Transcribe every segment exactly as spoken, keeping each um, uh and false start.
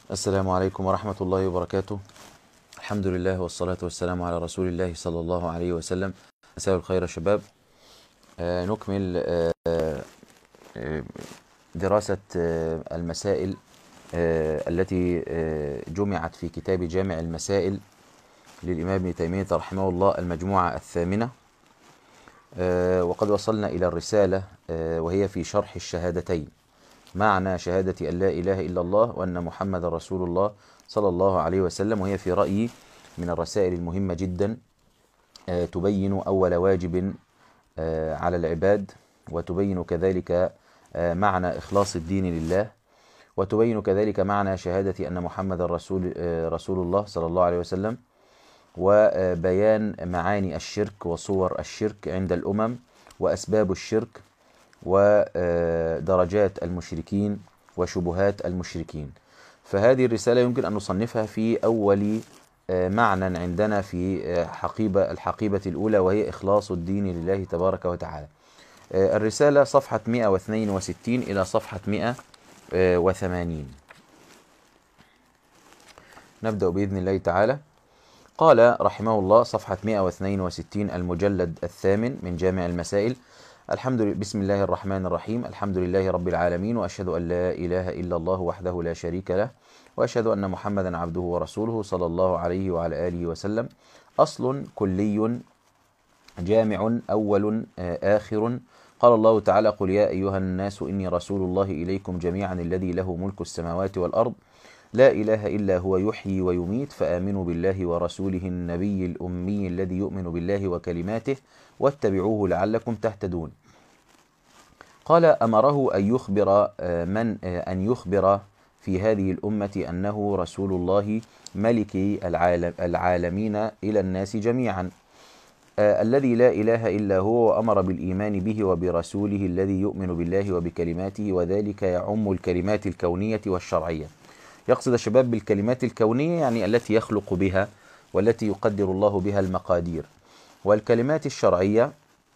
السلام عليكم ورحمة الله وبركاته. الحمد لله والصلاة والسلام على رسول الله صلى الله عليه وسلم. مساء الخير يا شباب. آه نكمل آه آه، دراسة آه المسائل آه التي آه جمعت في كتاب جامع المسائل للإمام ابن تيمية رحمه الله، المجموعة الثامنة. آه وقد وصلنا إلى الرسالة آه وهي في شرح الشهادتين، معنى شهادة أن لا إله إلا الله وأن محمد رسول الله صلى الله عليه وسلم، وهي في رأيي من الرسائل المهمة جدا، آه، تبين أول واجب آه، على العباد، وتبين كذلك آه، معنى إخلاص الدين لله، وتبين كذلك معنى شهادة أن محمد رسول آه، رسول الله صلى الله عليه وسلم، وبيان معاني الشرك وصور الشرك عند الأمم وأسباب الشرك ودرجات المشركين وشبهات المشركين. فهذه الرسالة يمكن أن نصنفها في أول معنى عندنا في حقيبة الحقيبة الأولى، وهي إخلاص الدين لله تبارك وتعالى. الرسالة صفحة مئة واثنين وستين إلى صفحة مئة وثمانين. نبدأ بإذن الله تعالى. قال رحمه الله صفحة مئة واثنين وستين، المجلد الثامن من جامع المسائل. الحمد لله، بسم الله الرحمن الرحيم. الحمد لله رب العالمين، وأشهد أن لا إله إلا الله وحده لا شريك له، وأشهد أن محمدا عبده ورسوله صلى الله عليه وعلى آله وسلم. أصل كلي جامع أول آخر. قال الله تعالى: قل يا أيها الناس إني رسول الله إليكم جميعا الذي له ملك السماوات والأرض لا إله إلا هو يحيي ويميت، فآمنوا بالله ورسوله النبي الأمي الذي يؤمن بالله وكلماته واتبعوه لعلكم تهتدون. قال: أمره أن يخبر من أن يخبر في هذه الأمة أنه رسول الله ملك العالم العالمين إلى الناس جميعا، الذي لا إله إلا هو، وأمر بالإيمان به وبرسوله الذي يؤمن بالله وبكلماته، وذلك يعم الكلمات الكونية والشرعية. يقصد الشباب بالكلمات الكونية يعني التي يخلق بها والتي يقدر الله بها المقادير، والكلمات الشرعية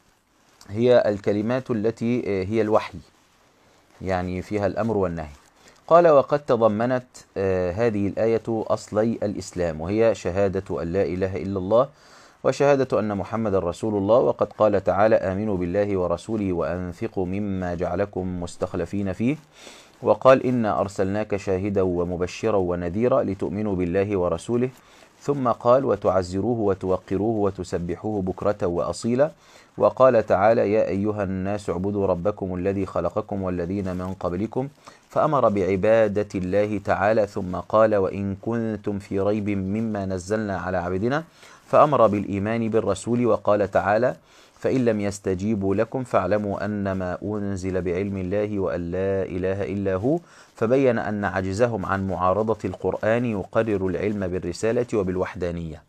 هي الكلمات التي هي الوحي، يعني فيها الأمر والنهي. قال: وقد تضمنت آه هذه الآية أصلي الإسلام، وهي شهادة أن لا إله إلا الله وشهادة أن محمد رسول الله. وقد قال تعالى: آمنوا بالله ورسوله وأنفقوا مما جعلكم مستخلفين فيه. وقال: إنا أرسلناك شاهدا ومبشرا ونذيرا لتؤمنوا بالله ورسوله. ثم قال: وتعزروه وتوقروه وتسبحوه بكرة وأصيلا. وقال تعالى: يا أيها الناس اعبدوا ربكم الذي خلقكم والذين من قبلكم. فأمر بعبادة الله تعالى. ثم قال: وإن كنتم في ريب مما نزلنا على عبدنا. فأمر بالإيمان بالرسول. وقال تعالى: فإن لم يستجيبوا لكم فاعلموا أنما أنزل بعلم الله وأن لا إله إلا هو. فبين أن عجزهم عن معارضة القرآن يقرر العلم بالرسالة وبالوحدانية.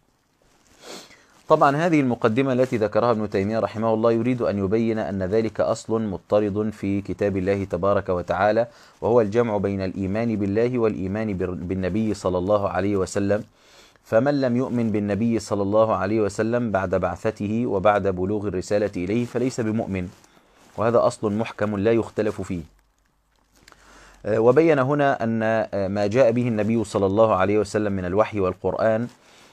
طبعا هذه المقدمة التي ذكرها ابن تيمية رحمه الله يريد أن يبين أن ذلك أصل مضطرد في كتاب الله تبارك وتعالى، وهو الجمع بين الإيمان بالله والإيمان بالنبي صلى الله عليه وسلم. فمن لم يؤمن بالنبي صلى الله عليه وسلم بعد بعثته وبعد بلوغ الرسالة إليه فليس بمؤمن، وهذا أصل محكم لا يختلف فيه. وبين هنا أن ما جاء به النبي صلى الله عليه وسلم من الوحي والقرآن،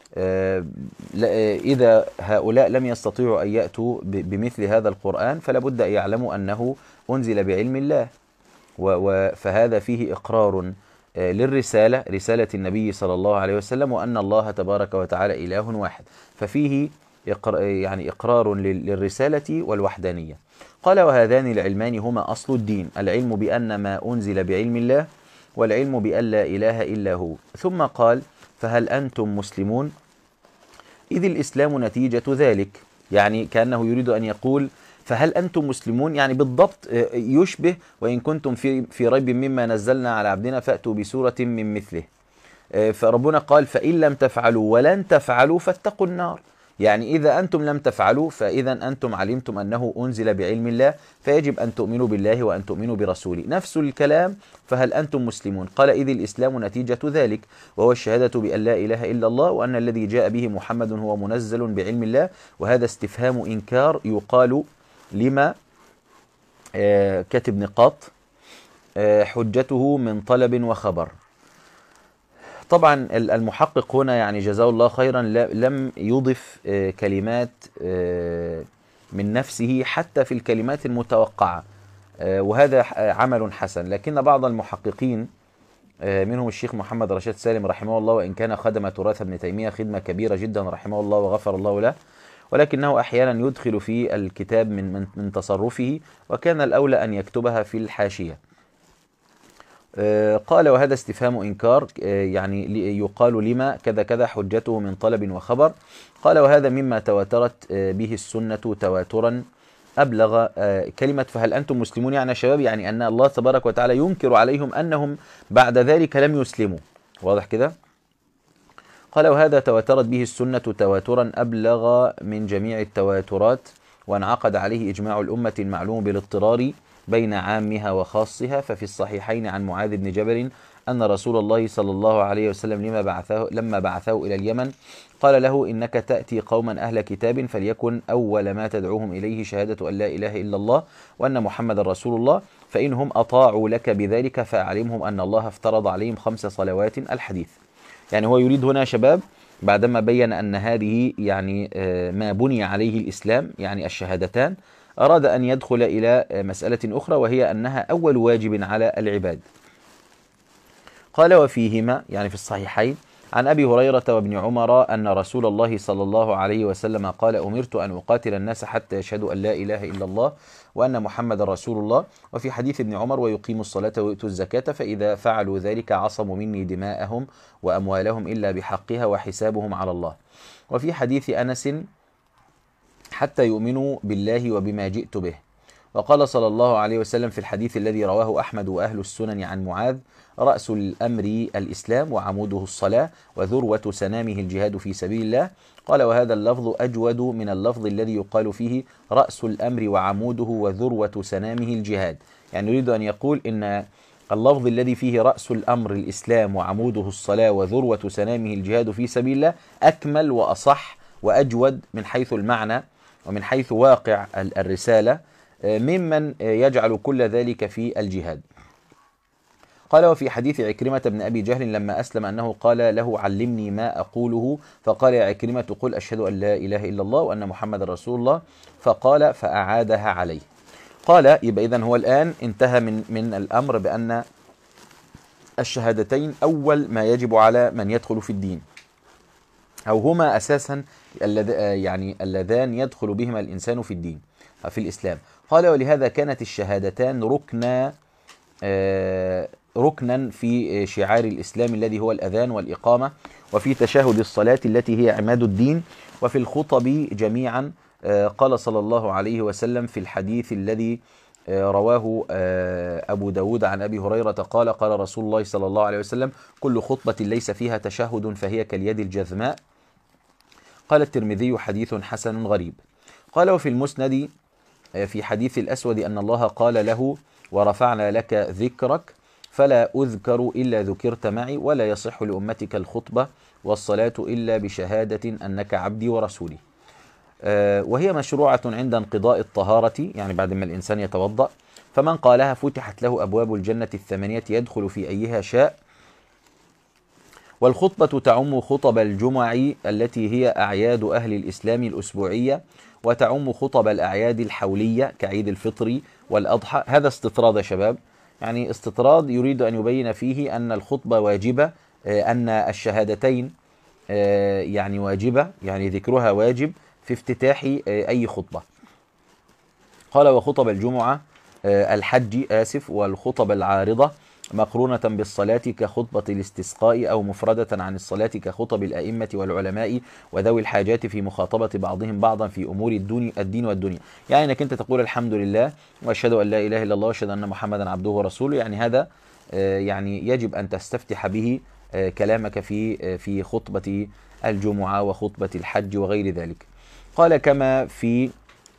إذا هؤلاء لم يستطيعوا أن يأتوا بمثل هذا القرآن فلا بد أن يعلموا أنه أنزل بعلم الله، فهذا فيه إقرار للرسالة، رسالة النبي صلى الله عليه وسلم، وأن الله تبارك وتعالى إله واحد، ففيه يعني إقرار للرسالة والوحدانية. قال: وهذان العلمان هما أصل الدين، العلم بأن ما أنزل بعلم الله، والعلم بأن لا إله إلا هو. ثم قال: فهل أنتم مسلمون؟ إذ الإسلام نتيجة ذلك، يعني كأنه يريد أن يقول فهل أنتم مسلمون، يعني بالضبط يشبه وإن كنتم في في ريب مما نزلنا على عبدنا فأتوا بسورة من مثله. فربنا قال: فإن لم تفعلوا ولن تفعلوا فاتقوا النار، يعني إذا أنتم لم تفعلوا فإذا أنتم علمتم أنه أنزل بعلم الله، فيجب أن تؤمنوا بالله وأن تؤمنوا برسوله. نفس الكلام: فهل أنتم مسلمون؟ قال: إذ الإسلام نتيجة ذلك، وهو الشهادة بأن لا إله إلا الله وأن الذي جاء به محمد هو منزل بعلم الله. وهذا استفهام إنكار يقال لما آه كتب نقاط آه حجته من طلب وخبر. طبعا المحقق هنا يعني جزاه الله خيرا لم يضف كلمات من نفسه حتى في الكلمات المتوقعة، وهذا عمل حسن. لكن بعض المحققين منهم الشيخ محمد رشاد سالم رحمه الله، وإن كان خدم تراث ابن تيمية خدمة كبيرة جدا رحمه الله وغفر الله له، ولكنه أحيانا يدخل في الكتاب من, من, من تصرفه، وكان الأولى أن يكتبها في الحاشية. قال وهذا استفهام إنكار، يعني يقال لما كذا كذا حجته من طلب وخبر. قال وهذا مما تواترت به السنة تواترا أبلغ. كلمة فهل أنتم مسلمون يعني يا شباب، يعني أن الله تبارك وتعالى ينكر عليهم أنهم بعد ذلك لم يسلموا، واضح كده؟ قال وهذا تواترت به السنة تواترا أبلغ من جميع التواترات، وانعقد عليه إجماع الأمة المعلوم بالاضطرار بين عامها وخاصها. ففي الصحيحين عن معاذ بن جبل أن رسول الله صلى الله عليه وسلم لما بعثه لما بعثه إلى اليمن قال له إنك تأتي قوما أهل كتاب، فليكن أول ما تدعوهم إليه شهادة أن لا إله إلا الله وأن محمد رسول الله، فإنهم أطاعوا لك بذلك فأعلمهم أن الله افترض عليهم خمس صلوات. الحديث. يعني هو يريد هنا شباب بعدما بين أن هذه يعني ما بني عليه الإسلام، يعني الشهادتان، أراد أن يدخل إلى مسألة أخرى، وهي أنها أول واجب على العباد. قال وفيهما يعني في الصحيحين عن أبي هريرة وابن عمر أن رسول الله صلى الله عليه وسلم قال أمرت أن أقاتل الناس حتى يشهدوا أن لا إله إلا الله وأن محمد رسول الله. وفي حديث ابن عمر ويقيموا الصلاة ويؤتوا الزكاة فإذا فعلوا ذلك عصموا مني دماءهم وأموالهم إلا بحقها وحسابهم على الله. وفي حديث أنس حتى يؤمنوا بالله وبما جئت به. وقال صلى الله عليه وسلم في الحديث الذي رواه أحمد وأهل السنن عن معاذ رأس الأمر الإسلام وعموده الصلاة وذروة سنامه الجهاد في سبيل الله. قال وهذا اللفظ أجود من اللفظ الذي يقال فيه رأس الأمر وعموده وذروة سنامه الجهاد. يعني يريد أن يقول إن اللفظ الذي فيه رأس الأمر الإسلام وعموده الصلاة وذروة سنامه الجهاد في سبيل الله أكمل وأصح وأجود من حيث المعنى ومن حيث واقع الرسالة ممن يجعل كل ذلك في الجهاد. قال وفي حديث عكرمة بن أبي جهل لما أسلم أنه قال له علمني ما أقوله، فقال يا عكرمة قل أشهد أن لا إله إلا الله وأن محمد رسول الله، فقال فأعادها عليه. قال يبقى إذن هو الآن انتهى من من الأمر بأن الشهادتين أول ما يجب على من يدخل في الدين، أو هما أساسا يعني اللذان يدخل بهما الإنسان في الدين في الإسلام. قال ولهذا كانت الشهادتان ركنا آه ركنا في شعار الإسلام الذي هو الأذان والإقامة، وفي تشهد الصلاة التي هي عماد الدين، وفي الخطب جميعا. آه قال صلى الله عليه وسلم في الحديث الذي آه رواه آه أبو داود عن أبي هريرة قال قال رسول الله صلى الله عليه وسلم كل خطبة ليس فيها تشهد فهي كاليد الجذماء. قال الترمذي حديث حسن غريب. قال وفي المسند في حديث الأسود أن الله قال له ورفعنا لك ذكرك فلا أذكر إلا ذكرت معي ولا يصح لأمتك الخطبة والصلاة إلا بشهادة أنك عبدي ورسولي. وهي مشروعة عند انقضاء الطهارة، يعني بعد ما الإنسان يتوضأ، فمن قالها فتحت له أبواب الجنة الثمانية يدخل في أيها شاء. والخطبة تعم خطب الجمع التي هي أعياد أهل الإسلام الأسبوعية، وتعم خطب الأعياد الحولية كعيد الفطر والأضحى. هذا استطراد يا شباب، يعني استطراد يريد أن يبين فيه أن الخطبة واجبة، أن الشهادتين يعني واجبة، يعني ذكرها واجب في افتتاح أي خطبة. قال وخطب الجمعة الحج آسف والخطب العارضة مقرونة بالصلاة كخطبة الاستسقاء أو مفردة عن الصلاة كخطب الأئمة والعلماء وذوي الحاجات في مخاطبة بعضهم بعضا في أمور الدين والدنيا. يعني أنك أنت تقول الحمد لله وأشهد أن لا إله إلا الله وأشهد أن محمدا عبده ورسوله، يعني هذا يعني يجب أن تستفتح به كلامك في في خطبة الجمعة وخطبة الحج وغير ذلك. قال كما في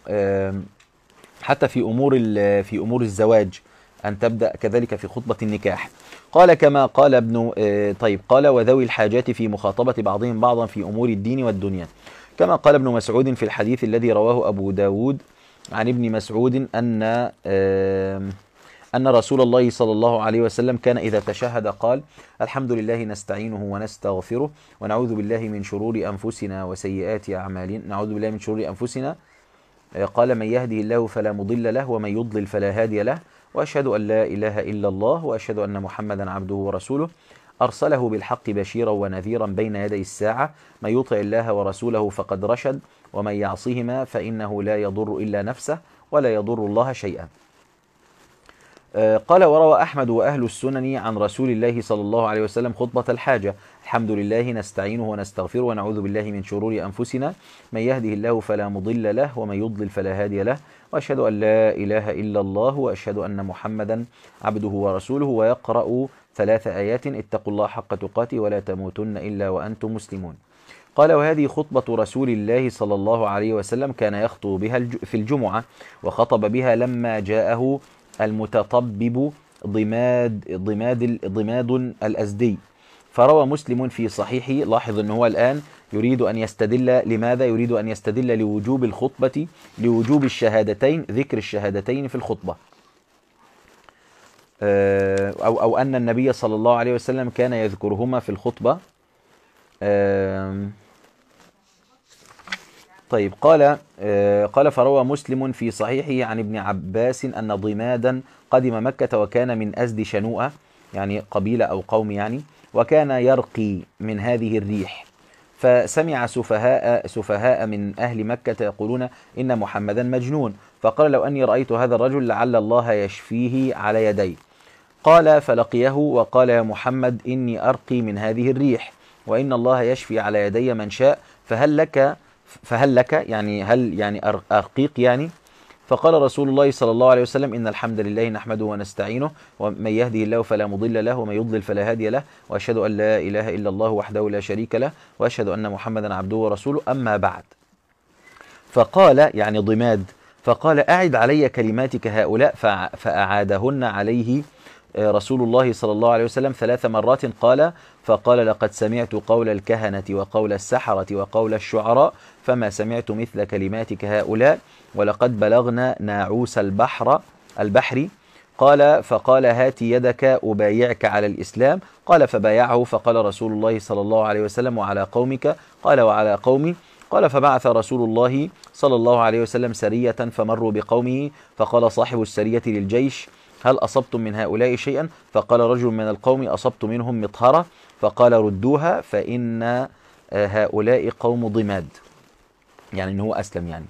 حتى في أمور في أمور الزواج أن تبدأ كذلك في خطبة النكاح. قال كما قال ابن طيب قال وذوي الحاجات في مخاطبة بعضهم بعضا في أمور الدين والدنيا، كما قال ابن مسعود في الحديث الذي رواه أبو داود عن ابن مسعود أن أن رسول الله صلى الله عليه وسلم كان إذا تشهد قال: الحمد لله نستعينه ونستغفره ونعوذ بالله من شرور أنفسنا وسيئات أعمالنا نعوذ بالله من شرور أنفسنا قال: من يهده الله فلا مضل له ومن يضلل فلا هادي له، وأشهد أن لا إله إلا الله وأشهد أن محمدا عبده ورسوله أرسله بالحق بشيرا ونذيرا بين يدي الساعة، من يطع الله ورسوله فقد رشد ومن يعصهما فإنه لا يضر إلا نفسه ولا يضر الله شيئا. قال: وروى أحمد وأهل السنن عن رسول الله صلى الله عليه وسلم خطبة الحاجة: الحمد لله نستعينه ونستغفره ونعوذ بالله من شرور أنفسنا، من يهده الله فلا مضل له ومن يضلل فلا هادي له، وأشهد أن لا إله إلا الله وأشهد أن محمدا عبده ورسوله، ويقرأ ثلاث آيات: اتقوا الله حق تقاته ولا تموتن إلا وأنتم مسلمون. قال: وهذه خطبة رسول الله صلى الله عليه وسلم كان يخطب بها في الجمعة، وخطب بها لما جاءه المتطبب ضماد ضماد ضماد الأزدي. فروى مسلم في صحيحه، لاحظ أنه هو الآن يريد أن يستدل لماذا؟ يريد أن يستدل لوجوب الخطبة، لوجوب الشهادتين، ذكر الشهادتين في الخطبة، أو أو أن النبي صلى الله عليه وسلم كان يذكرهما في الخطبة. طيب، قال قال فروى مسلم في صحيحه عن ابن عباس أن ضمادا قدم مكة وكان من أزد شنوءة، يعني قبيلة أو قوم يعني، وكان يرقي من هذه الريح، فسمع سفهاء سفهاء من أهل مكة يقولون إن محمدا مجنون، فقال: لو أني رأيت هذا الرجل لعل الله يشفيه على يدي. قال: فلقيه وقال: يا محمد إني أرقي من هذه الريح، وإن الله يشفي على يدي من شاء، فهل لك فهل لك يعني هل يعني أرقيق يعني؟ فقال رسول الله صلى الله عليه وسلم: إن الحمد لله نحمده ونستعينه، ومن يهده الله فلا مضل له ومن يضلل فلا هادي له، وأشهد أن لا إله إلا الله وحده لا شريك له، وأشهد أن محمدا عبده ورسوله، أما بعد. فقال يعني ضماد، فقال: أعد علي كلماتك هؤلاء، فأعادهن عليه رسول الله صلى الله عليه وسلم ثلاث مرات. قال: فقال: لقد سمعت قول الكهنة وقول السحرة وقول الشعراء، فما سمعت مثل كلماتك هؤلاء، ولقد بلغنا ناعوس البحر البحر. قال: فقال: هات يدك أبايعك على الإسلام. قال: فبايعه. فقال رسول الله صلى الله عليه وسلم: وعلى قومك؟ قال: وعلى قومي. قال: فبعث رسول الله صلى الله عليه وسلم سرية فمروا بقومه، فقال صاحب السرية للجيش: هل أصبتم من هؤلاء شيئا؟ فقال رجل من القوم: أصبت منهم مطهرة. فقال: ردوها فإن هؤلاء قوم ضماد، يعني أنه أسلم يعني.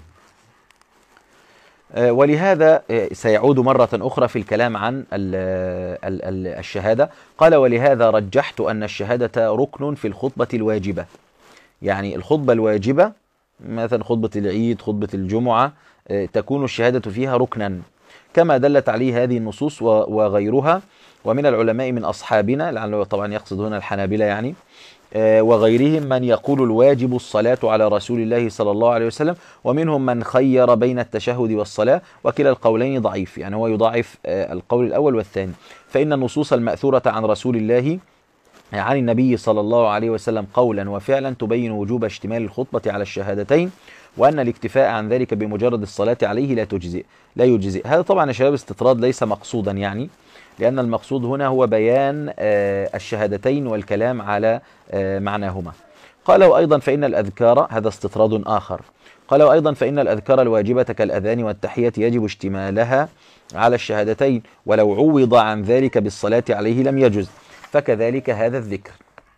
ولهذا سيعود مرة أخرى في الكلام عن الشهادة. قال: ولهذا رجحت أن الشهادة ركن في الخطبة الواجبة، يعني الخطبة الواجبة مثلا خطبة العيد، خطبة الجمعة، تكون الشهادة فيها ركنا، كما دلت عليه هذه النصوص وغيرها، ومن العلماء من أصحابنا، لعله طبعا يقصد هنا الحنابلة يعني، وغيرهم من يقول الواجب الصلاة على رسول الله صلى الله عليه وسلم، ومنهم من خير بين التشهد والصلاة، وكلا القولين ضعيف، يعني هو يضاعف القول الأول والثاني. فإن النصوص المأثورة عن رسول الله عن النبي صلى الله عليه وسلم قولا وفعلا تبين وجوب اشتمال الخطبة على الشهادتين، وأن الاكتفاء عن ذلك بمجرد الصلاة عليه لا تجزئ لا يجزئ. هذا طبعا يا شباب استطراد ليس مقصودا يعني، لأن المقصود هنا هو بيان الشهادتين والكلام على معناهما. قال: وأيضا فإن الأذكار، هذا استطراد آخر، قال: وأيضا فإن الأذكار الواجبة كالأذان والتحية يجب اشتمالها على الشهادتين، ولو عوض عن ذلك بالصلاة عليه لم يجز، فكذلك هذا الذكر.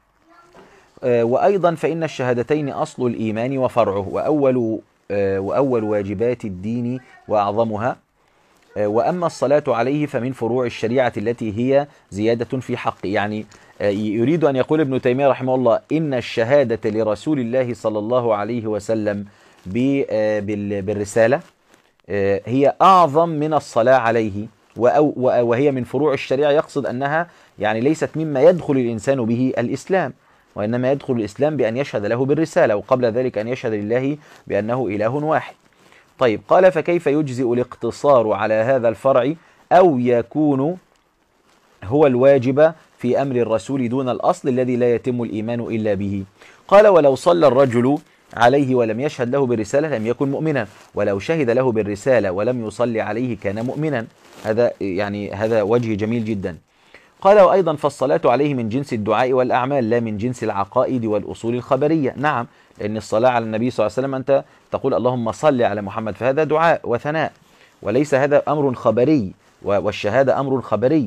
وأيضا فإن الشهادتين أصل الإيمان وفرعه، وأول وأول واجبات الدين وأعظمها، وأما الصلاة عليه فمن فروع الشريعة التي هي زيادة في حق. يعني يريد أن يقول ابن تيمية رحمه الله إن الشهادة لرسول الله صلى الله عليه وسلم بالرسالة هي أعظم من الصلاة عليه، وهي من فروع الشريعة، يقصد أنها يعني ليست مما يدخل الإنسان به الإسلام، وإنما يدخل الإسلام بأن يشهد له بالرسالة، وقبل ذلك أن يشهد لله بأنه إله واحد. طيب، قال: فكيف يجزئ الاقتصار على هذا الفرع أو يكون هو الواجب في أمر الرسول دون الأصل الذي لا يتم الإيمان إلا به؟ قال: ولو صلى الرجل عليه ولم يشهد له بالرسالة لم يكن مؤمنا، ولو شهد له بالرسالة ولم يصلي عليه كان مؤمنا. هذا يعني هذا وجه جميل جدا. قال وأيضا فالصلاة عليه من جنس الدعاء والأعمال لا من جنس العقائد والأصول الخبرية. نعم، لأن الصلاة على النبي صلى الله عليه وسلم أنت تقول اللهم صل على محمد، فهذا دعاء وثناء، وليس هذا أمر خبري، والشهادة أمر خبري.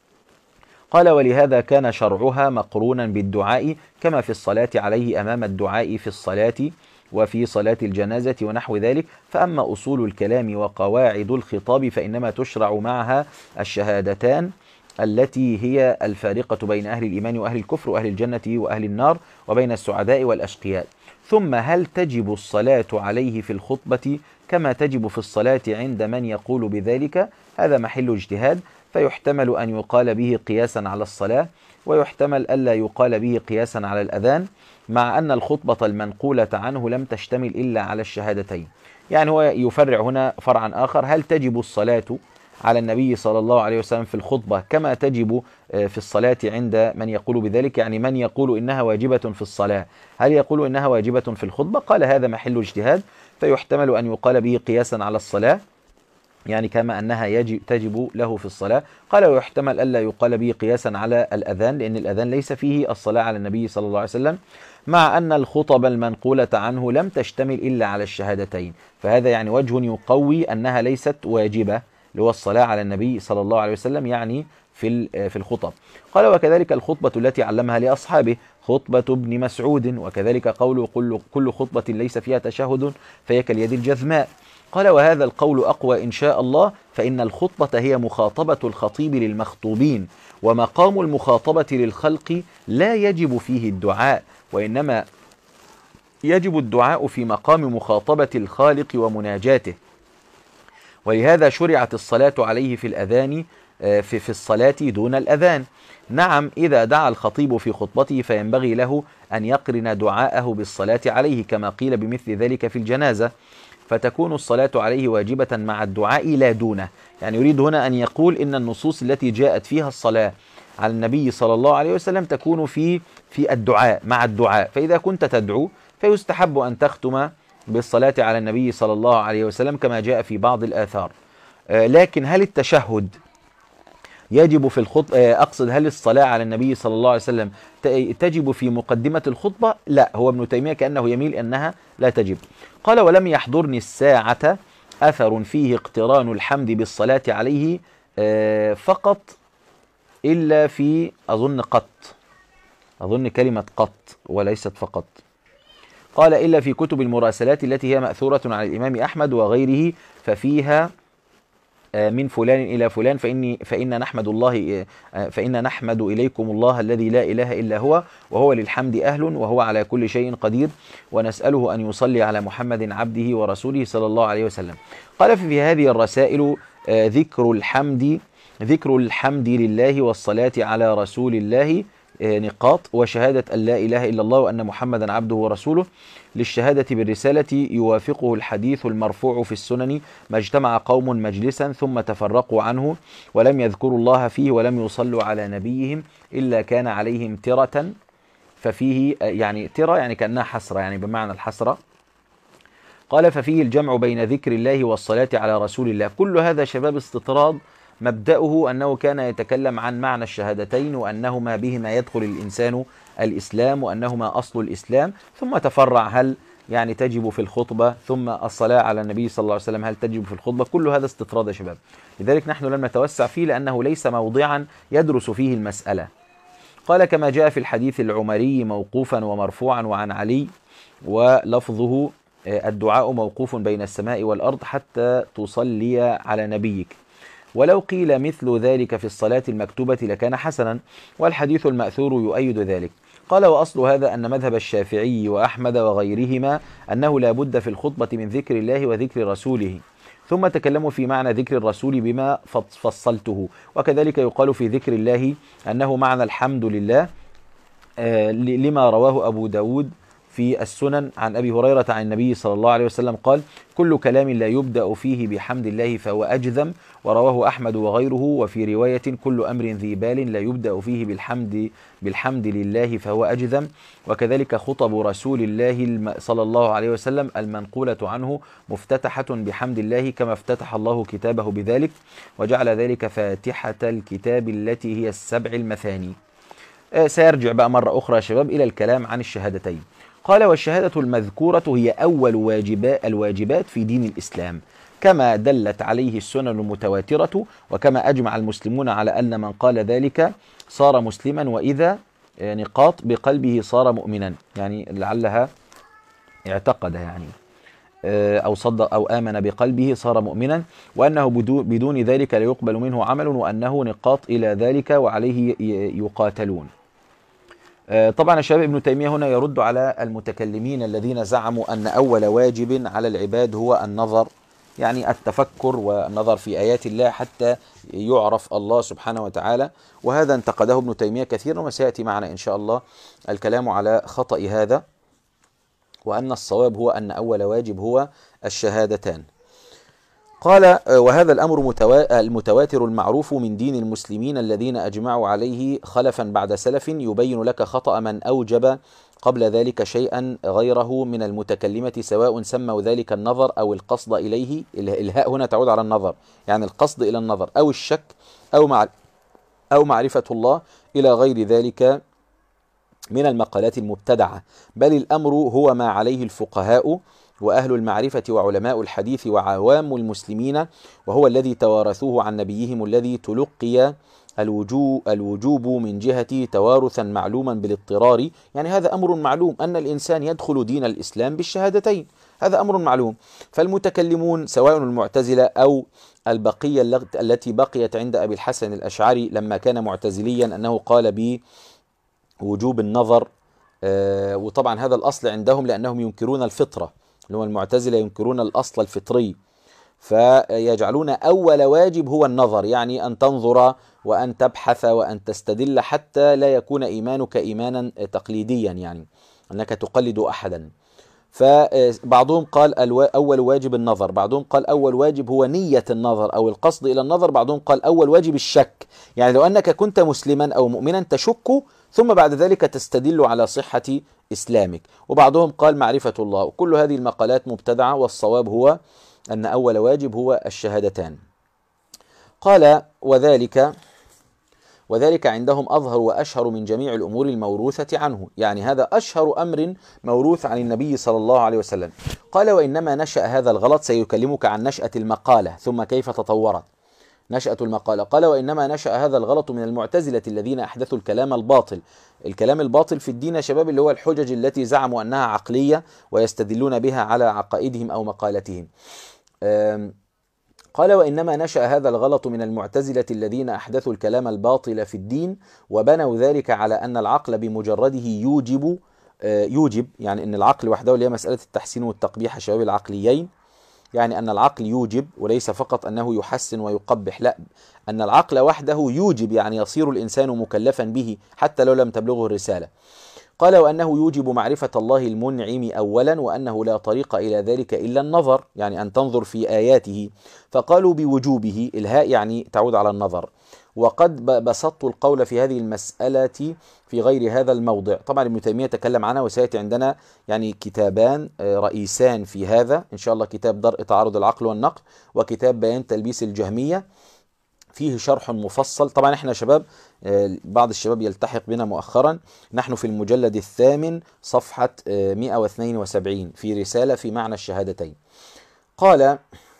قال ولهذا كان شرعها مقرونا بالدعاء كما في الصلاة عليه أمام الدعاء في الصلاة وفي صلاة الجنازة ونحو ذلك. فأما أصول الكلام وقواعد الخطاب فإنما تشرع معها الشهادتان التي هي الفارقة بين أهل الإيمان وأهل الكفر وأهل الجنة وأهل النار وبين السعداء والأشقياء. ثم هل تجب الصلاة عليه في الخطبة كما تجب في الصلاة عند من يقول بذلك؟ هذا محل اجتهاد، فيحتمل أن يقال به قياسا على الصلاة، ويحتمل ألا يقال به قياسا على الأذان، مع أن الخطبة المنقولة عنه لم تشتمل إلا على الشهادتين. يعني هو يفرع هنا فرعا آخر: هل تجب الصلاة على النبي صلى الله عليه وسلم في الخطبة كما تجب في الصلاة عند من يقول بذلك؟ يعني من يقول إنها واجبة في الصلاة هل يقول إنها واجبة في الخطبة؟ قال هذا محل اجتهاد، فيحتمل أن يقال به قياسا على الصلاة، يعني كما أنها يجب تجب له في الصلاة. قال ويحتمل ألا يقال به قياسا على الأذان، لأن الأذان ليس فيه الصلاة على النبي صلى الله عليه وسلم، مع أن الخطب المنقولة عنه لم تشتمل إلا على الشهادتين. فهذا يعني وجه يقوي أنها ليست واجبة، اللي هو الصلاة على النبي صلى الله عليه وسلم يعني في في الخطب. قال وكذلك الخطبة التي علمها لأصحابه خطبة ابن مسعود، وكذلك قول كل كل خطبة ليس فيها تشهد فهي كاليد الجذماء. قال وهذا القول أقوى إن شاء الله، فإن الخطبة هي مخاطبة الخطيب للمخطوبين، ومقام المخاطبة للخلق لا يجب فيه الدعاء، وإنما يجب الدعاء في مقام مخاطبة الخالق ومناجاته. ولهذا شرعت الصلاة عليه في الأذان في في الصلاة دون الأذان. نعم، إذا دعا الخطيب في خطبته فينبغي له أن يقرن دعاءه بالصلاة عليه، كما قيل بمثل ذلك في الجنازة، فتكون الصلاة عليه واجبة مع الدعاء لا دونه. يعني يريد هنا أن يقول إن النصوص التي جاءت فيها الصلاة على النبي صلى الله عليه وسلم تكون في في الدعاء مع الدعاء، فإذا كنت تدعو فيستحب أن تختم بالصلاة على النبي صلى الله عليه وسلم كما جاء في بعض الآثار. لكن هل التشهد يجب في الخطبة؟ أقصد هل الصلاة على النبي صلى الله عليه وسلم تجب في مقدمة الخطبة؟ لا، هو ابن تيمية كأنه يميل أنها لا تجب. قال ولم يحضرني الساعة أثر فيه اقتران الحمد بالصلاة عليه فقط إلا في أظن قط أظن كلمة قط وليست فقط. قال إلا في كتب المراسلات التي هي مأثورة على الإمام أحمد وغيره، ففيها من فلان إلى فلان فإني فإن نحمد الله فإن نحمد إليكم الله الذي لا إله إلا هو وهو للحمد أهل وهو على كل شيء قدير، ونسأله أن يصلي على محمد عبده ورسوله صلى الله عليه وسلم. قال في هذه الرسائل ذكر الحمد ذكر الحمد لله والصلاة على رسول الله نقاط، وشهادة أن لا إله إلا الله وأن محمدا عبده ورسوله. للشهادة بالرسالة يوافقه الحديث المرفوع في السنن: ما اجتمع قوم مجلسا ثم تفرقوا عنه ولم يذكروا الله فيه ولم يصلوا على نبيهم إلا كان عليهم ترة. ففيه يعني ترة يعني كأنها حسرة، يعني بمعنى الحسرة. قال ففيه الجمع بين ذكر الله والصلاة على رسول الله. كل هذا شباب استطراد مبدأه أنه كان يتكلم عن معنى الشهادتين وأنهما بهما يدخل الإنسان الإسلام وأنهما أصل الإسلام، ثم تفرع هل يعني تجب في الخطبة، ثم الصلاة على النبي صلى الله عليه وسلم هل تجب في الخطبة. كل هذا استطراد يا شباب، لذلك نحن لم نتوسع فيه لأنه ليس موضعا يدرس فيه المسألة. قال كما جاء في الحديث العمري موقوفا ومرفوعا وعن علي، ولفظه الدعاء موقوف بين السماء والأرض حتى تصلي على نبيك، ولو قيل مثل ذلك في الصلاة المكتوبة لكان حسنا، والحديث المأثور يؤيد ذلك. قال وأصل هذا أن مذهب الشافعي وأحمد وغيرهما أنه لا بد في الخطبة من ذكر الله وذكر رسوله، ثم تكلموا في معنى ذكر الرسول بما فصلته. وكذلك يقال في ذكر الله أنه معنى الحمد لله لما رواه أبو داود في السنن عن أبي هريرة عن النبي صلى الله عليه وسلم قال: كل كلام لا يبدأ فيه بحمد الله فهو أجذم. ورواه أحمد وغيره. وفي رواية: كل أمر ذي بال لا يبدأ فيه بالحمد بالحمد لله فهو أجذم. وكذلك خطب رسول الله صلى الله عليه وسلم المنقولة عنه مفتتحة بحمد الله، كما افتتح الله كتابه بذلك، وجعل ذلك فاتحة الكتاب التي هي السبع المثاني. سيرجع بقى مرة أخرى يا شباب إلى الكلام عن الشهادتين. قال: والشهادة المذكورة هي أول واجبات الواجبات في دين الإسلام، كما دلت عليه السنن المتواترة، وكما أجمع المسلمون على أن من قال ذلك صار مسلما، وإذا نقاط بقلبه صار مؤمنا، يعني لعلها اعتقد يعني أو صدق أو آمن بقلبه صار مؤمنا، وأنه بدون ذلك لا يقبل منه عمل، وأنه نقاط إلى ذلك وعليه يقاتلون. طبعا الشباب ابن تيمية هنا يرد على المتكلمين الذين زعموا أن أول واجب على العباد هو النظر، يعني التفكر والنظر في آيات الله حتى يعرف الله سبحانه وتعالى، وهذا انتقده ابن تيمية كثيرا، وسيأتي معنا إن شاء الله الكلام على خطأ هذا، وأن الصواب هو أن أول واجب هو الشهادتان. قال: وهذا الأمر المتواتر المعروف من دين المسلمين الذين أجمعوا عليه خلفا بعد سلف، يبين لك خطأ من أوجب قبل ذلك شيئا غيره من المتكلمة، سواء سموا ذلك النظر أو القصد إليه. الهاء هنا تعود على النظر، يعني القصد إلى النظر، أو الشك، أو مع أو معرفة الله، إلى غير ذلك من المقالات المبتدعة. بل الأمر هو ما عليه الفقهاء وأهل المعرفة وعلماء الحديث وعوام المسلمين، وهو الذي توارثوه عن نبيهم الذي تلقي الوجوب من جهة توارثا معلوما بالاضطرار. يعني هذا أمر معلوم أن الإنسان يدخل دين الإسلام بالشهادتين، هذا أمر معلوم. فالمتكلمون سواء المعتزلة أو البقية التي بقيت عند أبي الحسن الأشعري لما كان معتزليا أنه قال بوجوب النظر، آه وطبعا هذا الأصل عندهم لأنهم ينكرون الفطرة، اللي هو المعتزلة ينكرون الأصل الفطري، فيجعلون أول واجب هو النظر، يعني أن تنظر وأن تبحث وأن تستدل حتى لا يكون إيمانك إيمانا تقليديا، يعني أنك تقلد أحدا. فبعضهم قال أول واجب النظر، بعضهم قال أول واجب هو نية النظر أو القصد إلى النظر، بعضهم قال أول واجب الشك، يعني لو أنك كنت مسلما أو مؤمنا تشك ثم بعد ذلك تستدل على صحة إسلامك. وبعضهم قال معرفة الله. وكل هذه المقالات مبتدعة، والصواب هو أن أول واجب هو الشهادتان. قال: وذلك وذلك عندهم أظهر وأشهر من جميع الأمور الموروثة عنه، يعني هذا أشهر أمر موروث عن النبي صلى الله عليه وسلم. قال: وإنما نشأ هذا الغلط، سيكلمك عن نشأة المقالة ثم كيف تطورت نشأة المقالة. قال: وإنما نشأ هذا الغلط من المعتزلة الذين أحدثوا الكلام الباطل. الكلام الباطل في الدين يا شباب اللي هو الحجج التي زعموا أنها عقلية ويستدلون بها على عقائدهم أو مقالتهم. قال: وإنما نشأ هذا الغلط من المعتزلة الذين أحدثوا الكلام الباطل في الدين، وبنوا ذلك على أن العقل بمجرده يوجب يوجب يعني أن العقل وحده، اللي هي مسألة التحسين والتقبيح شباب العقليين، يعني أن العقل يوجب وليس فقط أنه يحسن ويقبح، لا، أن العقل وحده يوجب، يعني يصير الإنسان مكلفا به حتى لو لم تبلغه الرسالة. قال: وأنه يوجب معرفة الله المنعم أولا، وأنه لا طريق إلى ذلك إلا النظر، يعني أن تنظر في آياته. فقالوا بوجوبه، الهاء يعني تعود على النظر. وقد بسطت القول في هذه المسألة في غير هذا الموضع. طبعا ابن تيمية تكلم عنها، وسيأتي عندنا يعني كتابان رئيسان في هذا إن شاء الله، كتاب درء تعارض العقل والنقل، وكتاب بيان تلبيس الجهمية، فيه شرح مفصل. طبعا احنا شباب، بعض الشباب يلتحق بنا مؤخرا، نحن في المجلد الثامن صفحة مئة واثنين وسبعين في رسالة في معنى الشهادتين. قال: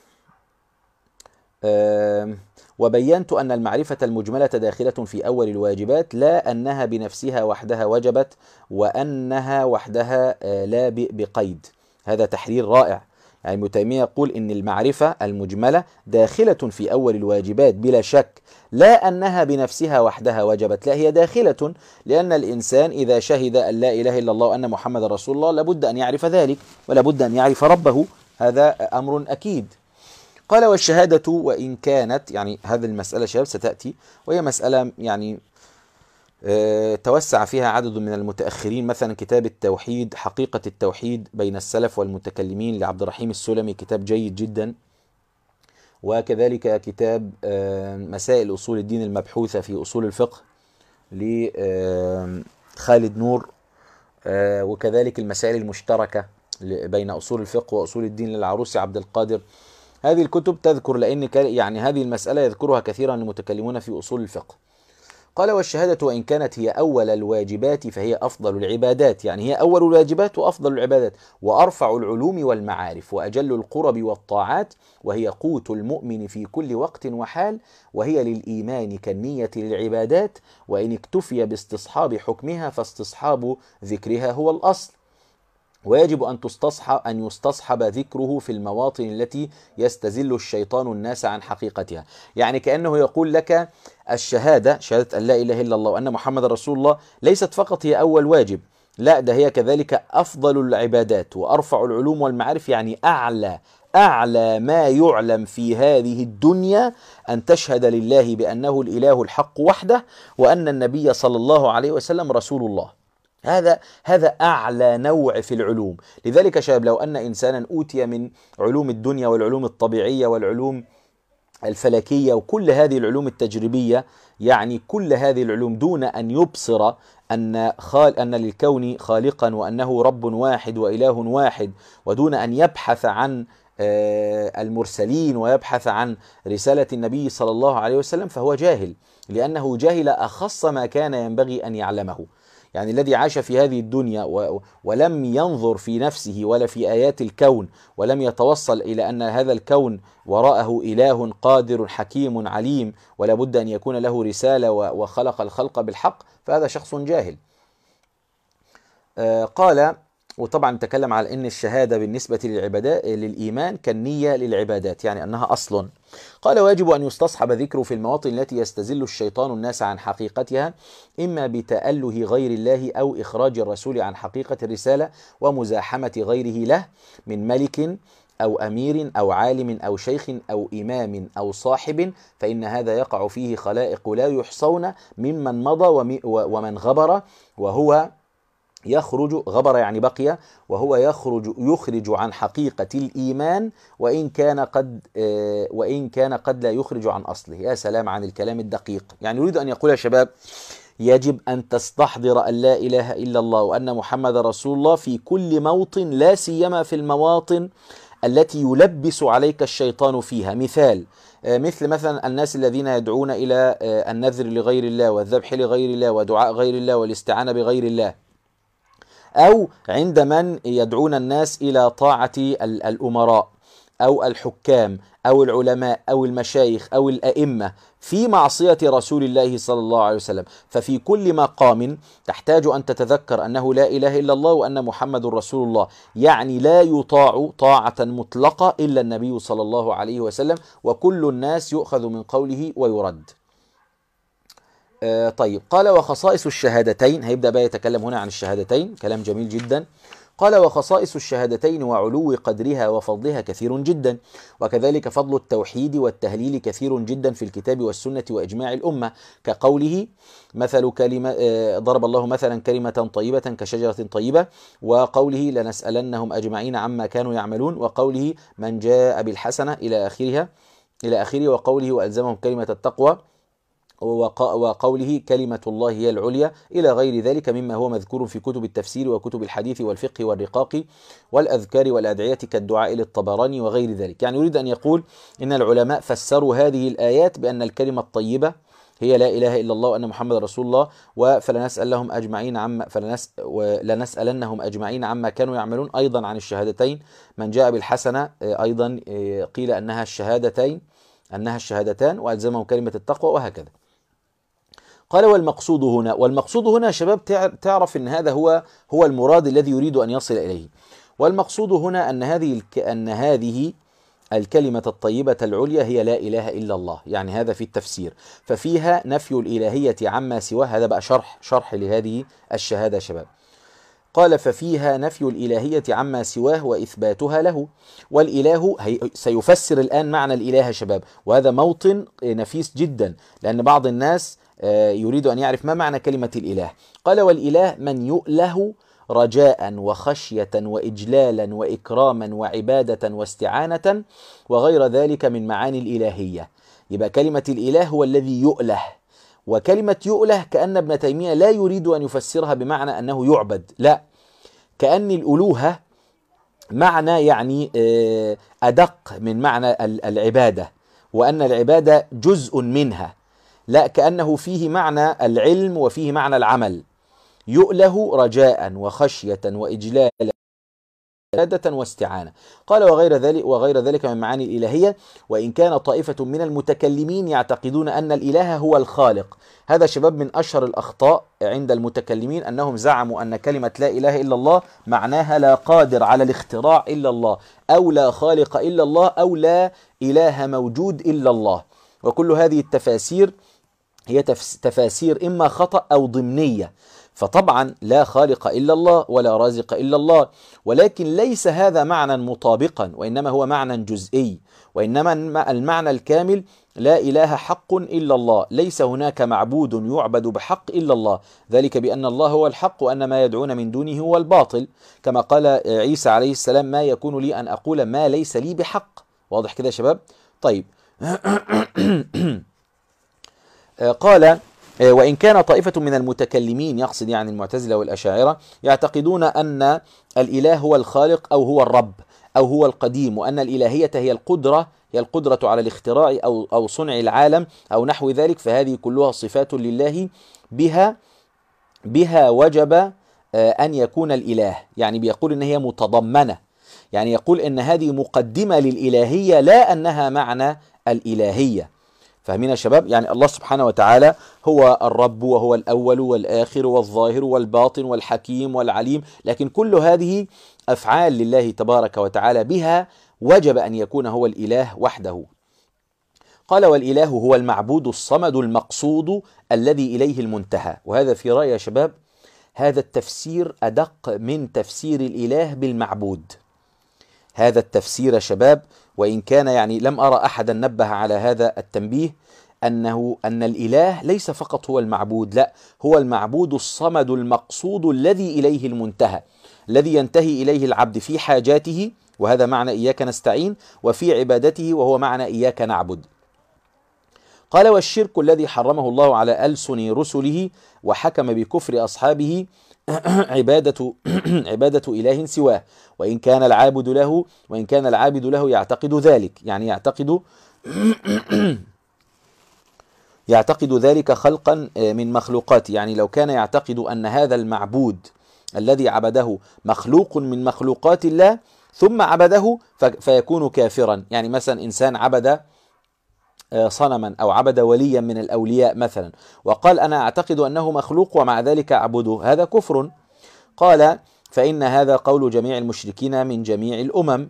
وبينت أن المعرفة المجملة داخلة في أول الواجبات، لا أنها بنفسها وحدها وجبت، وأنها وحدها لا بقيد. هذا تحرير رائع. يعني ابن تيمية يقول إن المعرفة المجملة داخلة في أول الواجبات بلا شك، لا أنها بنفسها وحدها وجبت، لا، هي داخلة، لأن الإنسان إذا شهد أن لا إله إلا الله وأن محمد رسول الله لابد أن يعرف ذلك، ولابد أن يعرف ربه، هذا أمر أكيد. قال: والشهادة وإن كانت، يعني هذه المسألة شباب ستأتي، وهي مسألة يعني توسع فيها عدد من المتأخرين، مثلا كتاب التوحيد، حقيقة التوحيد بين السلف والمتكلمين لعبد الرحيم السلمي، كتاب جيد جدا. وكذلك كتاب مسائل أصول الدين المبحوثة في أصول الفقه لخالد نور، وكذلك المسائل المشتركة بين أصول الفقه وأصول الدين للعروسي عبد القادر. هذه الكتب تذكر، لأن يعني هذه المسألة يذكرها كثيرا المتكلمون في أصول الفقه. قال: والشهادة وإن كانت هي أول الواجبات فهي أفضل العبادات، يعني هي أول الواجبات وأفضل العبادات، وأرفع العلوم والمعارف، وأجل القرب والطاعات، وهي قوت المؤمن في كل وقت وحال، وهي للإيمان كالنية للعبادات، وإن اكتفي باستصحاب حكمها فاستصحاب ذكرها هو الأصل، ويجب أن تستصحب أن يستصحب ذكره في المواطن التي يستزل الشيطان الناس عن حقيقتها. يعني كأنه يقول لك الشهادة، شهادة أن لا إله إلا الله وأن محمد رسول الله، ليست فقط هي أول واجب، لا، ده هي كذلك أفضل العبادات وأرفع العلوم والمعارف، يعني أعلى أعلى ما يعلم في هذه الدنيا أن تشهد لله بأنه الإله الحق وحده، وأن النبي صلى الله عليه وسلم رسول الله. هذا هذا أعلى نوع في العلوم. لذلك شباب، لو أن إنسانا أوتي من علوم الدنيا والعلوم الطبيعية والعلوم الفلكية وكل هذه العلوم التجريبية، يعني كل هذه العلوم، دون أن يبصر أن خال أن للكون خالقا وأنه رب واحد وإله واحد، ودون أن يبحث عن المرسلين ويبحث عن رسالة النبي صلى الله عليه وسلم، فهو جاهل، لأنه جاهل أخص ما كان ينبغي أن يعلمه. يعني الذي عاش في هذه الدنيا ولم ينظر في نفسه ولا في آيات الكون، ولم يتوصل إلى أن هذا الكون وراءه إله قادر حكيم عليم، ولا بد أن يكون له رسالة وخلق الخلق بالحق، فهذا شخص جاهل. آه قال، وطبعا تكلم على أن الشهادة بالنسبة للعبادات للإيمان كالنية للعبادات، يعني أنها أصل. قال: ويجب أن يستصحب ذكره في المواطن التي يستزل الشيطان الناس عن حقيقتها، إما بتأله غير الله أو إخراج الرسول عن حقيقة الرسالة ومزاحمة غيره له من ملك أو أمير أو عالم أو شيخ أو إمام أو صاحب، فإن هذا يقع فيه خلائق لا يحصون ممن مضى ومن غبر، وهو يخرج، غبر يعني بقي، وهو يخرج يخرج عن حقيقة الإيمان، وإن كان قد وإن كان قد لا يخرج عن أصله. يا سلام عن الكلام الدقيق. يعني يريد أن يقول يا شباب: يجب أن تستحضر أن لا إله إلا الله وأن محمد رسول الله في كل موطن، لا سيما في المواطن التي يلبس عليك الشيطان فيها. مثال مثل مثلا الناس الذين يدعون إلى النذر لغير الله والذبح لغير الله ودعاء غير الله والاستعانة بغير الله، أو عند من يدعون الناس إلى طاعة الأمراء أو الحكام أو العلماء أو المشايخ أو الأئمة في معصية رسول الله صلى الله عليه وسلم. ففي كل مقام تحتاج أن تتذكر أنه لا إله إلا الله وأن محمد رسول الله، يعني لا يطاع طاعة مطلقة إلا النبي صلى الله عليه وسلم، وكل الناس يؤخذ من قوله ويرد. طيب، قال: وخصائص الشهادتين، هيبدأ بقى يتكلم هنا عن الشهادتين، كلام جميل جدا. قال: وخصائص الشهادتين وعلو قدرها وفضلها كثير جدا، وكذلك فضل التوحيد والتهليل كثير جدا في الكتاب والسنة وإجماع الأمة، كقوله: مثل كلمة ضرب الله مثلا كلمة طيبة كشجرة طيبة، وقوله: لنسألنهم أجمعين عما كانوا يعملون، وقوله: من جاء بالحسنة إلى آخرها إلى آخره، وقوله: وألزمهم كلمة التقوى، وقوله: كلمة الله هي العليا، إلى غير ذلك مما هو مذكور في كتب التفسير وكتب الحديث والفقه والرقاق والأذكار والأدعية كالدعاء للطبراني وغير ذلك. يعني يريد أن يقول إن العلماء فسروا هذه الآيات بأن الكلمة الطيبة هي لا إله إلا الله وأن محمد رسول الله، وفلنسألهم أجمعين عما فلنس ولنسألنهم أجمعين عما كانوا يعملون. أيضا عن الشهادتين: من جاء بالحسنة، أيضا قيل أنها الشهادتين أنها الشهادتان، وألزمهم كلمة التقوى، وهكذا. قال: والمقصود هنا، والمقصود هنا يا شباب تعرف أن هذا هو هو المراد الذي يريد أن يصل إليه. والمقصود هنا أن هذه أن هذه الكلمة الطيبة العليا هي لا إله إلا الله، يعني هذا في التفسير، ففيها نفي الإلهية عما سواه. هذا بقى شرح شرح لهذه الشهادة يا شباب. قال: ففيها نفي الإلهية عما سواه وإثباتها له. والإله سيفسر الآن معنى الإله يا شباب، وهذا موطن نفيس جدا، لأن بعض الناس يريد أن يعرف ما معنى كلمة الإله. قال: والإله من يؤله رجاء وخشية وإجلالا وإكراما وعبادة واستعانة وغير ذلك من معاني الإلهية. يبقى كلمة الإله هو الذي يؤله، وكلمة يؤله كأن ابن تيمية لا يريد أن يفسرها بمعنى أنه يعبد، لا، كأن الألوهة معنى يعني أدق من معنى العبادة، وأن العبادة جزء منها، لا، كأنه فيه معنى العلم وفيه معنى العمل. يؤله رجاء وخشية وإجلالا عبادة واستعانة. قال: وغير ذلك وغير ذلك من معاني الإلهية، وإن كان طائفة من المتكلمين يعتقدون أن الإله هو الخالق. هذا شباب من أشهر الأخطاء عند المتكلمين، أنهم زعموا أن كلمة لا إله إلا الله معناها لا قادر على الاختراع إلا الله، أو لا خالق إلا الله، أو لا إله موجود إلا الله. وكل هذه التفاسير هي تفاسير إما خطأ أو ضمنية. فطبعا لا خالق إلا الله ولا رازق إلا الله، ولكن ليس هذا معنى مطابقا، وإنما هو معنى جزئي. وإنما المعنى الكامل: لا إله حق إلا الله، ليس هناك معبود يعبد بحق إلا الله، ذلك بأن الله هو الحق وأن ما يدعون من دونه هو الباطل، كما قال عيسى عليه السلام: ما يكون لي أن أقول ما ليس لي بحق. واضح كده يا شباب؟ طيب. قال: وإن كان طائفة من المتكلمين، يقصد يعني المعتزلة والأشاعرة، يعتقدون أن الإله هو الخالق أو هو الرب أو هو القديم، وأن الإلهية هي القدرة هي القدرة على الاختراع أو أو صنع العالم أو نحو ذلك، فهذه كلها صفات لله بها بها وجب أن يكون الإله. يعني بيقول إن هي متضمنة، يعني يقول إن هذه مقدمة للإلهية لا أنها معنى الإلهية. فاهمين يا شباب؟ يعني الله سبحانه وتعالى هو الرب، وهو الأول والآخر والظاهر والباطن والحكيم والعليم، لكن كل هذه أفعال لله تبارك وتعالى بها وجب أن يكون هو الإله وحده. قال: والإله هو المعبود الصمد المقصود الذي إليه المنتهى. وهذا في رأي يا شباب هذا التفسير أدق من تفسير الإله بالمعبود. هذا التفسير يا شباب، وإن كان يعني لم أرى أحدا نبه على هذا التنبيه، أنه أن الإله ليس فقط هو المعبود، لا، هو المعبود الصمد المقصود الذي إليه المنتهى، الذي ينتهي إليه العبد في حاجاته، وهذا معنى إياك نستعين، وفي عبادته، وهو معنى إياك نعبد. قال: والشرك الذي حرمه الله على ألسن رسله وحكم بكفر أصحابه عبادة عبادة إله سواه، وإن كان العابد له وإن كان العابد له يعتقد ذلك، يعني يعتقد يعتقد ذلك خلقا من مخلوقات. يعني لو كان يعتقد أن هذا المعبود الذي عبده مخلوق من مخلوقات الله ثم عبده فيكون كافرا. يعني مثلا إنسان عبد صنما أو عبد وليا من الأولياء مثلا، وقال: أنا أعتقد أنه مخلوق ومع ذلك أعبده، هذا كفر. قال: فإن هذا قول جميع المشركين من جميع الأمم.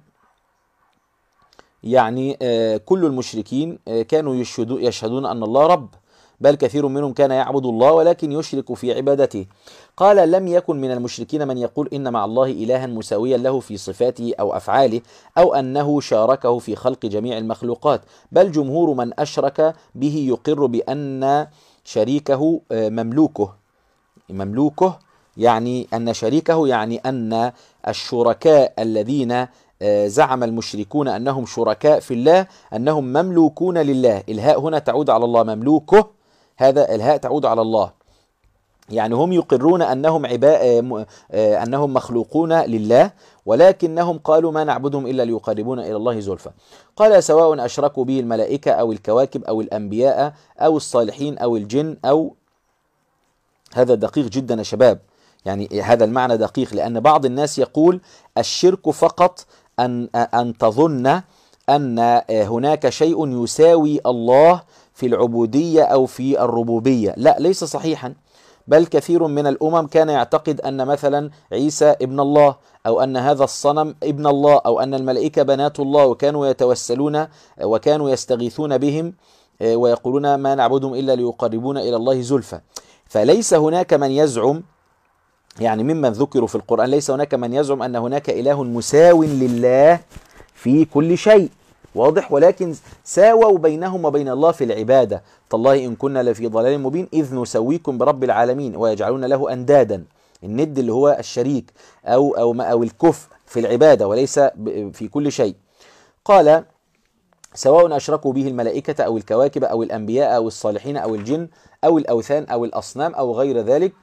يعني كل المشركين كانوا يشهدون أن الله رب، بل كثير منهم كان يعبد الله ولكن يشرك في عبادته. قال: لم يكن من المشركين من يقول إن مع الله إلها مساويا له في صفاته أو أفعاله، أو أنه شاركه في خلق جميع المخلوقات، بل جمهور من أشرك به يقر بأن شريكه مملوكه مملوكه يعني أن شريكه يعني أن الشركاء الذين زعم المشركون أنهم شركاء في الله أنهم مملوكون لله. الهاء هنا تعود على الله، مملوكه، هذا الهاء تعود على الله. يعني هم يقرون أنهم عباء أنهم مخلوقون لله، ولكنهم قالوا ما نعبدهم إلا ليقربونا إلى الله زلفى. قال: سواء أشركوا به الملائكة أو الكواكب أو الأنبياء أو الصالحين أو الجن أو. هذا دقيق جدا يا شباب، يعني هذا المعنى دقيق، لأن بعض الناس يقول الشرك فقط أن أن تظن أن هناك شيء يساوي الله في العبودية أو في الربوبية. لا، ليس صحيحا، بل كثير من الأمم كان يعتقد أن مثلا عيسى ابن الله، أو أن هذا الصنم ابن الله، أو أن الملائكة بنات الله، وكانوا يتوسلون وكانوا يستغيثون بهم ويقولون ما نعبدهم إلا ليقربونا إلى الله زلفى. فليس هناك من يزعم، يعني ممن ذكروا في القرآن، ليس هناك من يزعم أن هناك إله مساو لله في كل شيء. واضح؟ ولكن ساووا بينهم وبين الله في العبادة. تالله إن كنا لفي ضلال مبين إذ نسويكم برب العالمين ويجعلون له أندادا، الند اللي هو الشريك أو أو أو الكفء في العبادة وليس في كل شيء. قال سواء أشركوا به الملائكة أو الكواكب أو الأنبياء أو الصالحين أو الجن أو الأوثان أو الأصنام أو غير ذلك،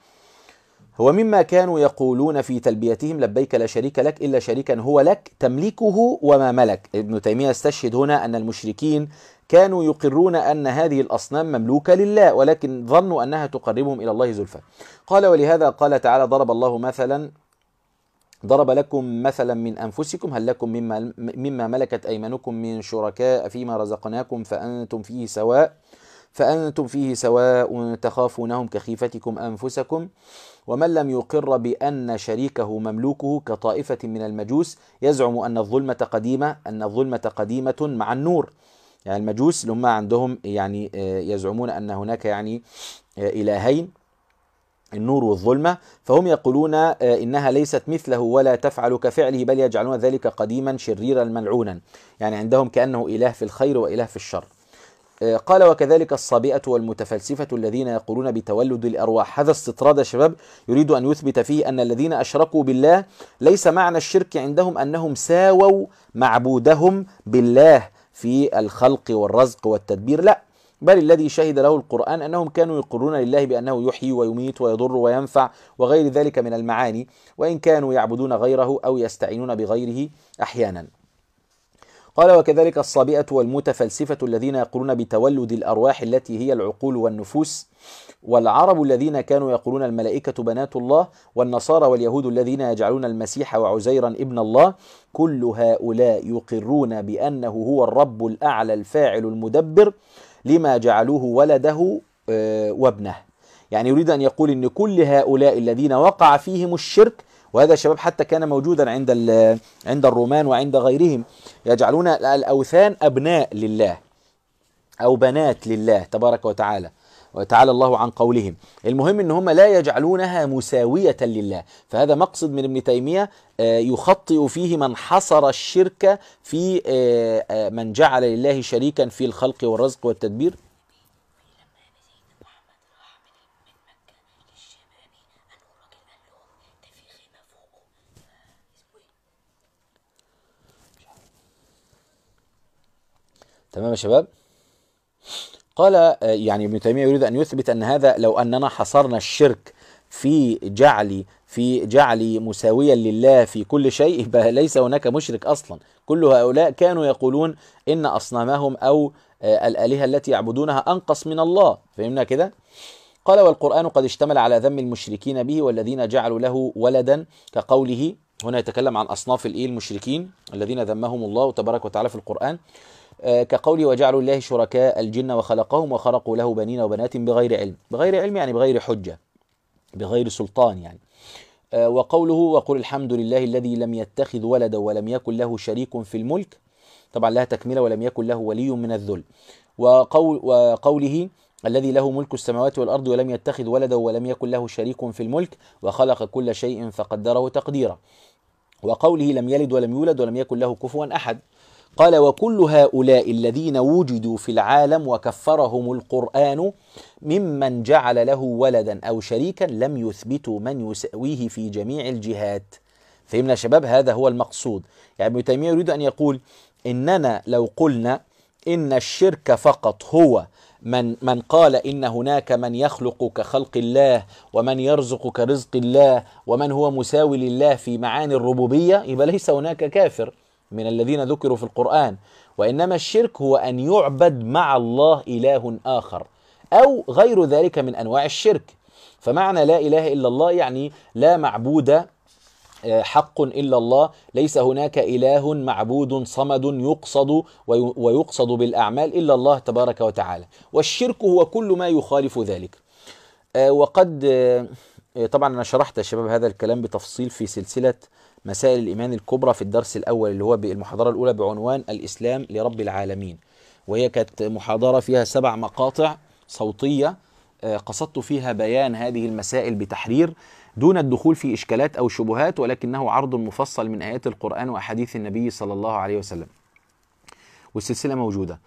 هو مما كانوا يقولون في تلبيتهم لبيك لا شريك لك إلا شريكا هو لك تملكه وما ملك. ابن تيمية يستشهد هنا أن المشركين كانوا يقرون أن هذه الأصنام مملوكة لله، ولكن ظنوا أنها تقربهم إلى الله زلفى. قال ولهذا قال تعالى ضرب الله مثلا ضرب لكم مثلا من أنفسكم هل لكم مما, مما ملكت أيمانكم من شركاء فيما رزقناكم فأنتم فيه سواء فأنتم فيه سواء تخافونهم كخيفتكم أنفسكم ومن لم يقر بأن شريكه مملوكه كطائفة من المجوس يزعم أن الظلمة قديمة أن الظلمة قديمة مع النور. يعني المجوس اللي هم عندهم يعني يزعمون أن هناك يعني إلهين النور والظلمة، فهم يقولون إنها ليست مثله ولا تفعل كفعله بل يجعلون ذلك قديما شريرا ملعونا، يعني عندهم كأنه إله في الخير وإله في الشر. قال وكذلك الصابئة والمتفلسفة الذين يقولون بتولد الأرواح. هذا استطراد يا شباب يريد أن يثبت فيه أن الذين أشركوا بالله ليس معنى الشرك عندهم أنهم ساووا معبودهم بالله في الخلق والرزق والتدبير، لا، بل الذي شهد له القرآن أنهم كانوا يقرون لله بأنه يحيي ويميت ويضر وينفع وغير ذلك من المعاني، وإن كانوا يعبدون غيره أو يستعينون بغيره أحيانا. قال وكذلك الصابئة والمتفلسفة الذين يقولون بتولد الأرواح التي هي العقول والنفوس، والعرب الذين كانوا يقولون الملائكة بنات الله، والنصارى واليهود الذين يجعلون المسيح وعزيرا ابن الله، كل هؤلاء يقرون بأنه هو الرب الأعلى الفاعل المدبر لما جعلوه ولده وابنه. يعني يريد أن يقول أن كل هؤلاء الذين وقع فيهم الشرك، وهذا شباب حتى كان موجودا عند عند الرومان وعند غيرهم، يجعلون الأوثان أبناء لله أو بنات لله تبارك وتعالى وتعالى الله عن قولهم. المهم ان هم لا يجعلونها مساوية لله، فهذا مقصد من ابن تيمية يخطئ فيه من حصر الشرك في من جعل لله شريكا في الخلق والرزق والتدبير. تمام يا شباب؟ قال يعني ابن تيمية يريد أن يثبت أن هذا لو أننا حصرنا الشرك في جعل في جعل مساويا لله في كل شيء يبقى ليس هناك مشرك أصلا. كل هؤلاء كانوا يقولون إن أصنامهم أو الآلهة التي يعبدونها أنقص من الله. فهمنا كده؟ قال والقرآن قد اشتمل على ذم المشركين به والذين جعلوا له ولدا كقوله. هنا يتكلم عن أصناف المشركين الذين ذمهم الله تبارك وتعالى في القرآن، كقوله وجعلوا الله شركاء الجن وخلقهم وخلقوا له بنين وبنات بغير علم. بغير علم يعني بغير حجة، بغير سلطان يعني. وقوله وقل الحمد لله الذي لم يتخذ ولدا ولم يكن له شريك في الملك، طبعا لها تكملة ولم يكن له ولي من الذل. وقول وقوله الذي له ملك السماوات والأرض ولم يتخذ ولدا ولم يكن له شريك في الملك وخلق كل شيء فقدره تقديرا. وقوله لم يلد ولم يولد ولم يكن له كفوا أحد. قال وكل هؤلاء الذين وجدوا في العالم وكفرهم القرآن ممن جعل له ولدا أو شريكا لم يثبتوا من يساويه في جميع الجهات. فهمنا يا شباب؟ هذا هو المقصود. يعني ابن تيمية يريد أن يقول إننا لو قلنا إن الشرك فقط هو من من قال إن هناك من يخلق كخلق الله ومن يرزق كرزق الله ومن هو مساوي لله في معاني الربوبية، يبقى ليس هناك كافر من الذين ذكروا في القرآن، وإنما الشرك هو أن يعبد مع الله إله آخر أو غير ذلك من أنواع الشرك. فمعنى لا إله إلا الله يعني لا معبود حق إلا الله، ليس هناك إله معبود صمد يقصد ويقصد بالأعمال إلا الله تبارك وتعالى. والشرك هو كل ما يخالف ذلك. وقد طبعا أنا شرحت يا شباب هذا الكلام بتفصيل في سلسلة مسائل الإيمان الكبرى في الدرس الأول اللي هو بالمحاضرة الأولى بعنوان الإسلام لرب العالمين، وهي كانت محاضرة فيها سبع مقاطع صوتية قصدت فيها بيان هذه المسائل بتحرير دون الدخول في إشكالات أو شبهات، ولكنه عرض مفصل من آيات القرآن وأحاديث النبي صلى الله عليه وسلم. والسلسلة موجودة.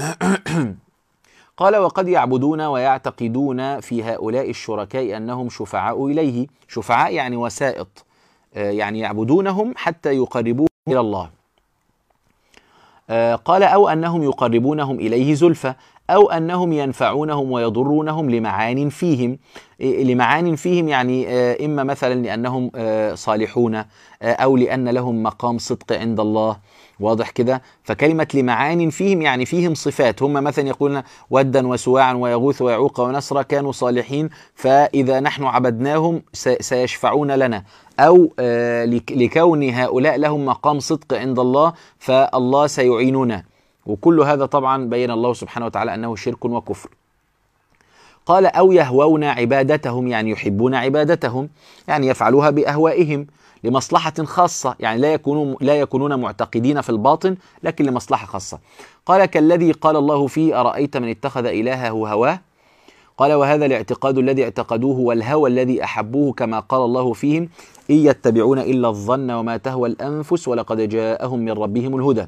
قال وقد يعبدون ويعتقدون في هؤلاء الشركاء أنهم شفعاء إليه. شفعاء يعني وسائط، يعني يعبدونهم حتى يقربوهم إلى الله. قال أو أنهم يقربونهم إليه زلفى، أو أنهم ينفعونهم ويضرونهم لمعان فيهم. لمعان فيهم يعني إما مثلا لأنهم صالحون، أو لأن لهم مقام صدق عند الله. واضح كده؟ فكلمة لمعان فيهم يعني فيهم صفات. هم مثلا يقولون ودا وسواعا ويغوث ويعوق ونسرا كانوا صالحين، فإذا نحن عبدناهم سيشفعون لنا، أو لكون هؤلاء لهم مقام صدق عند الله فالله سيعيننا. وكل هذا طبعا بين الله سبحانه وتعالى أنه شرك وكفر. قال أو يهوون عبادتهم، يعني يحبون عبادتهم، يعني يفعلوها بأهوائهم لمصلحة خاصة، يعني لا يكونون لا يكونون معتقدين في الباطن لكن لمصلحة خاصة. قال كالذي قال الله فيه أرأيت من اتخذ إلهه هواه. قال وهذا الاعتقاد الذي اعتقدوه والهوى الذي أحبوه كما قال الله فيهم إن يتبعون إلا الظن وما تهوى الأنفس ولقد جاءهم من ربهم الهدى.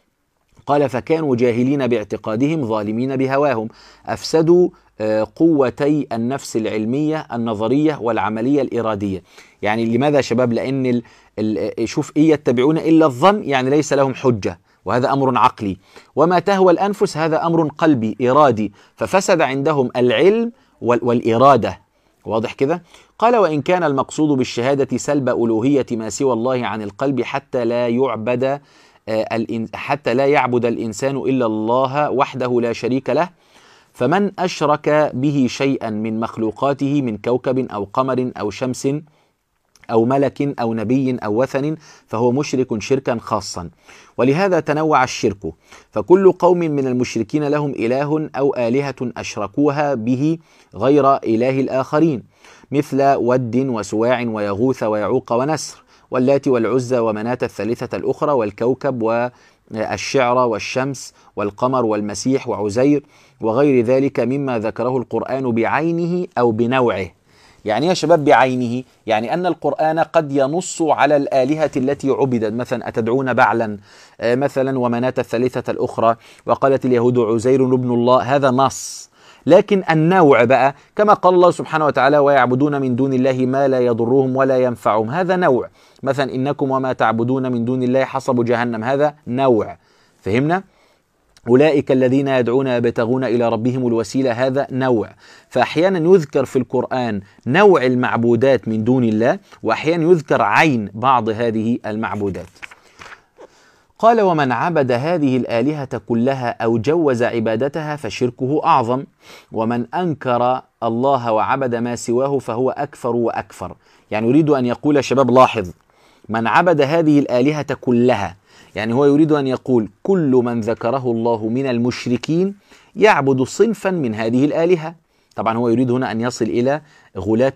قال فكانوا جاهلين باعتقادهم ظالمين بهواهم، أفسدوا قوتي النفس العلمية النظرية والعملية الإرادية. يعني لماذا شباب؟ لأن ال ال شوف إن يتبعون إلا الظن يعني ليس لهم حجة، وهذا أمر عقلي. وما تهوى الأنفس هذا أمر قلبي إرادي، ففسد عندهم العلم والإرادة. واضح كده؟ قال وإن كان المقصود بالشهادة سلب ألوهية ما سوى الله عن القلب حتى لا يعبد حتى لا يعبد الإنسان إلا الله وحده لا شريك له، فمن أشرك به شيئا من مخلوقاته من كوكب أو قمر أو شمس أو ملك أو نبي أو وثن فهو مشرك شركا خاصا. ولهذا تنوع الشرك، فكل قوم من المشركين لهم إله أو آلهة أشركوها به غير إله الآخرين، مثل ود وسواع ويغوث ويعوق ونسر واللات والعزى ومناة الثالثة الأخرى والكوكب والشعر والشمس والقمر والمسيح وعزير وغير ذلك مما ذكره القرآن بعينه أو بنوعه. يعني يا شباب بعينه يعني أن القرآن قد ينص على الآلهة التي عبدت، مثلا أتدعون بعلا مثلا ومناة الثالثة الأخرى، وقالت اليهود عزير ابن الله، هذا نص. لكن النوع بقى كما قال الله سبحانه وتعالى ويعبدون من دون الله ما لا يضرهم ولا ينفعهم، هذا نوع. مثلا إنكم وما تعبدون من دون الله حصب جهنم، هذا نوع. فهمنا؟ أولئك الذين يدعون يبتغون إلى ربهم الوسيلة، هذا نوع. فأحيانا يذكر في القرآن نوع المعبودات من دون الله، وأحيانا يذكر عين بعض هذه المعبودات. قال ومن عبد هذه الآلهة كلها أو جوز عبادتها فشركه أعظم، ومن أنكر الله وعبد ما سواه فهو أكفر وأكفر. يعني يريد أن يقول شباب لاحظ، من عبد هذه الآلهة كلها، يعني هو يريد أن يقول كل من ذكره الله من المشركين يعبد صنفا من هذه الآلهة. طبعا هو يريد هنا أن يصل إلى غلاة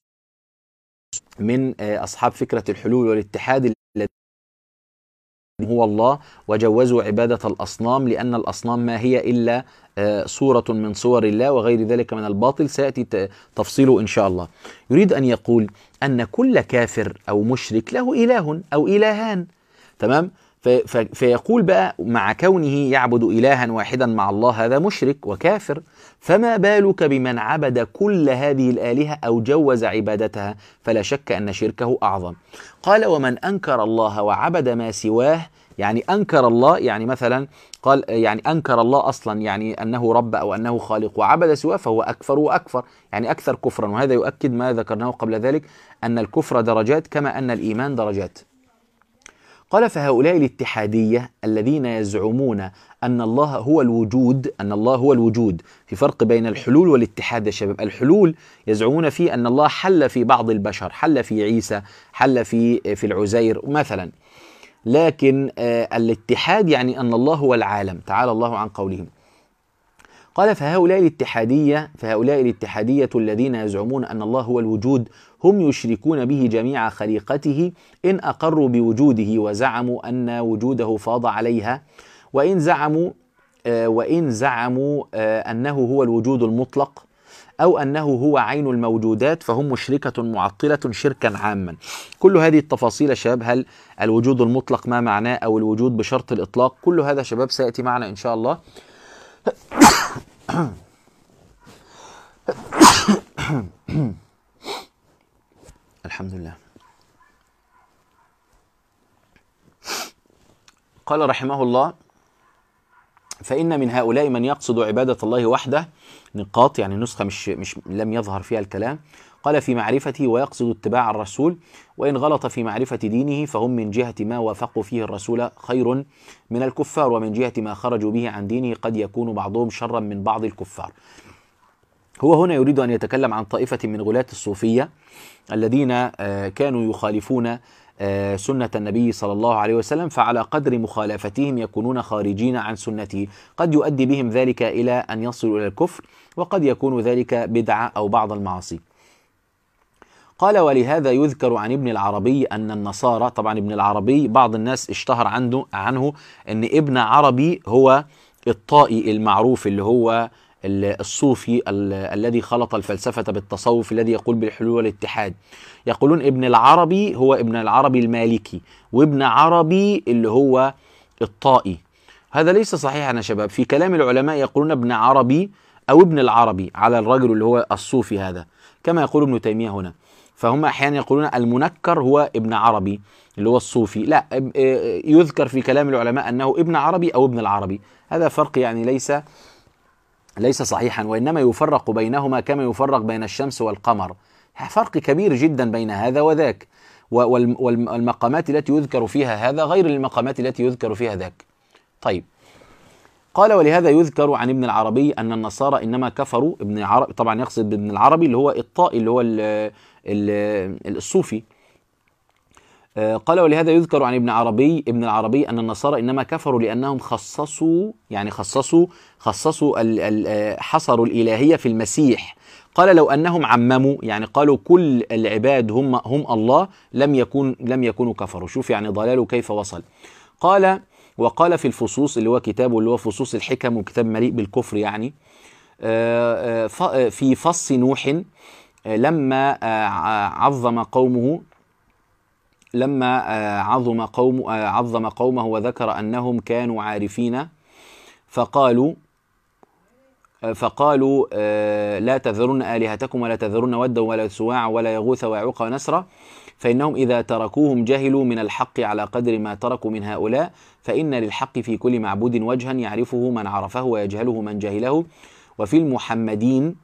من أصحاب فكرة الحلول والاتحاد الذي هو الله، وجوزوا عبادة الأصنام لأن الأصنام ما هي إلا صورة من صور الله وغير ذلك من الباطل، سيأتي تفصيله إن شاء الله. يريد أن يقول أن كل كافر أو مشرك له إله أو إلهان، تمام؟ فيقول بقى مع كونه يعبد إلها واحدا مع الله هذا مشرك وكافر، فما بالك بمن عبد كل هذه الآلهة أو جوز عبادتها، فلا شك أن شركه أعظم. قال ومن أنكر الله وعبد ما سواه، يعني أنكر الله يعني مثلا قال يعني أنكر الله أصلا يعني أنه رب أو أنه خالق، وعبد سواه فهو أكفر وأكفر، يعني أكثر كفرا. وهذا يؤكد ما ذكرناه قبل ذلك أن الكفر درجات كما أن الإيمان درجات. قال فهؤلاء الاتحادية الذين يزعمون أن الله هو الوجود، أن الله هو الوجود، في فرق بين الحلول والاتحاد يا شباب. الحلول يزعمون فيه أن الله حل في بعض البشر، حل في عيسى، حل في في العزير مثلا، لكن آه الاتحاد يعني أن الله هو العالم، تعالى الله عن قولهم. قال فهؤلاء الاتحادية فهؤلاء الاتحادية الذين يزعمون أن الله هو الوجود هم يشركون به جميع خليقته إن أقروا بوجوده وزعموا أن وجوده فاض عليها، وإن زعموا آه وإن زعموا آه أنه هو الوجود المطلق أو أنه هو عين الموجودات فهم مشركة معطلة شركا عاما. كل هذه التفاصيل يا شباب، هل الوجود المطلق ما معناه أو الوجود بشرط الإطلاق، كل هذا شباب سيأتي معنا إن شاء الله. الحمد لله. قال رحمه الله: فإن من هؤلاء من يقصد عبادة الله وحده، نقاط يعني نسخة مش مش لم يظهر فيها الكلام. قال: في معرفته ويقصد اتباع الرسول، وإن غلط في معرفة دينه فهم من جهة ما وافقوا فيه الرسول خير من الكفار، ومن جهة ما خرجوا به عن دينه قد يكون بعضهم شرا من بعض الكفار. هو هنا يريد أن يتكلم عن طائفة من غلاة الصوفية الذين كانوا يخالفون سنة النبي صلى الله عليه وسلم، فعلى قدر مخالفتهم يكونون خارجين عن سنته. قد يؤدي بهم ذلك إلى أن يصلوا إلى الكفر، وقد يكون ذلك بدعة أو بعض المعاصي. قال: ولهذا يذكر عن ابن العربي أن النصارى، طبعا ابن العربي بعض الناس اشتهر عنه عنه أن ابن عربي هو الطائي المعروف، اللي هو الصوفي ال الذي خلط الفلسفة بالتصوف، الذي يقول بالحلول والاتحاد. يقولون ابن العربي هو ابن العربي المالكي، وابن عربي اللي هو الطائي. هذا ليس صحيحا يا شباب. في كلام العلماء يقولون ابن عربي أو ابن العربي على الرجل اللي هو الصوفي هذا، كما يقول ابن تيمية هنا. فهم أحيانا يقولون المنكر هو ابن عربي اللي هو الصوفي، لا، يذكر في كلام العلماء أنه ابن عربي أو ابن العربي. هذا فرق يعني ليس ليس صحيحا، وإنما يفرق بينهما كما يفرق بين الشمس والقمر. فرق كبير جدا بين هذا وذاك، والمقامات التي يذكر فيها هذا غير المقامات التي يذكر فيها ذاك. طيب، قال: ولهذا يذكر عن ابن العربي أن النصارى إنما كفروا. ابن العربي طبعا يقصد بابن العربي اللي هو الطائي اللي هو ال ال الصوفي. قال: ولهذا يذكر عن ابن عربي ابن العربي أن النصارى إنما كفروا لأنهم خصصوا يعني خصصوا خصصوا ال ال حصروا الإلهية في المسيح. قال: لو أنهم عمموا يعني قالوا كل العباد هم هم الله لم يكون لم يكونوا كفروا. شوف يعني ضلاله كيف وصل. قال: وقال في الفصوص اللي هو كتابه اللي هو فصوص الحكم، وكتاب مليء بالكفر يعني، في فص نوح لما عظم قومه لما عظم قوم عظم قومه وذكر أنهم كانوا عارفين، فقالوا فقالوا لا تذرن آلهتكم ولا تذرن ودا ولا سواع ولا يغوث ويعوق ونسرا، فإنهم إذا تركوهم جهلوا من الحق على قدر ما تركوا من هؤلاء، فإن للحق في كل معبود وجها يعرفه من عرفه ويجهله من جهله، وفي المحمدين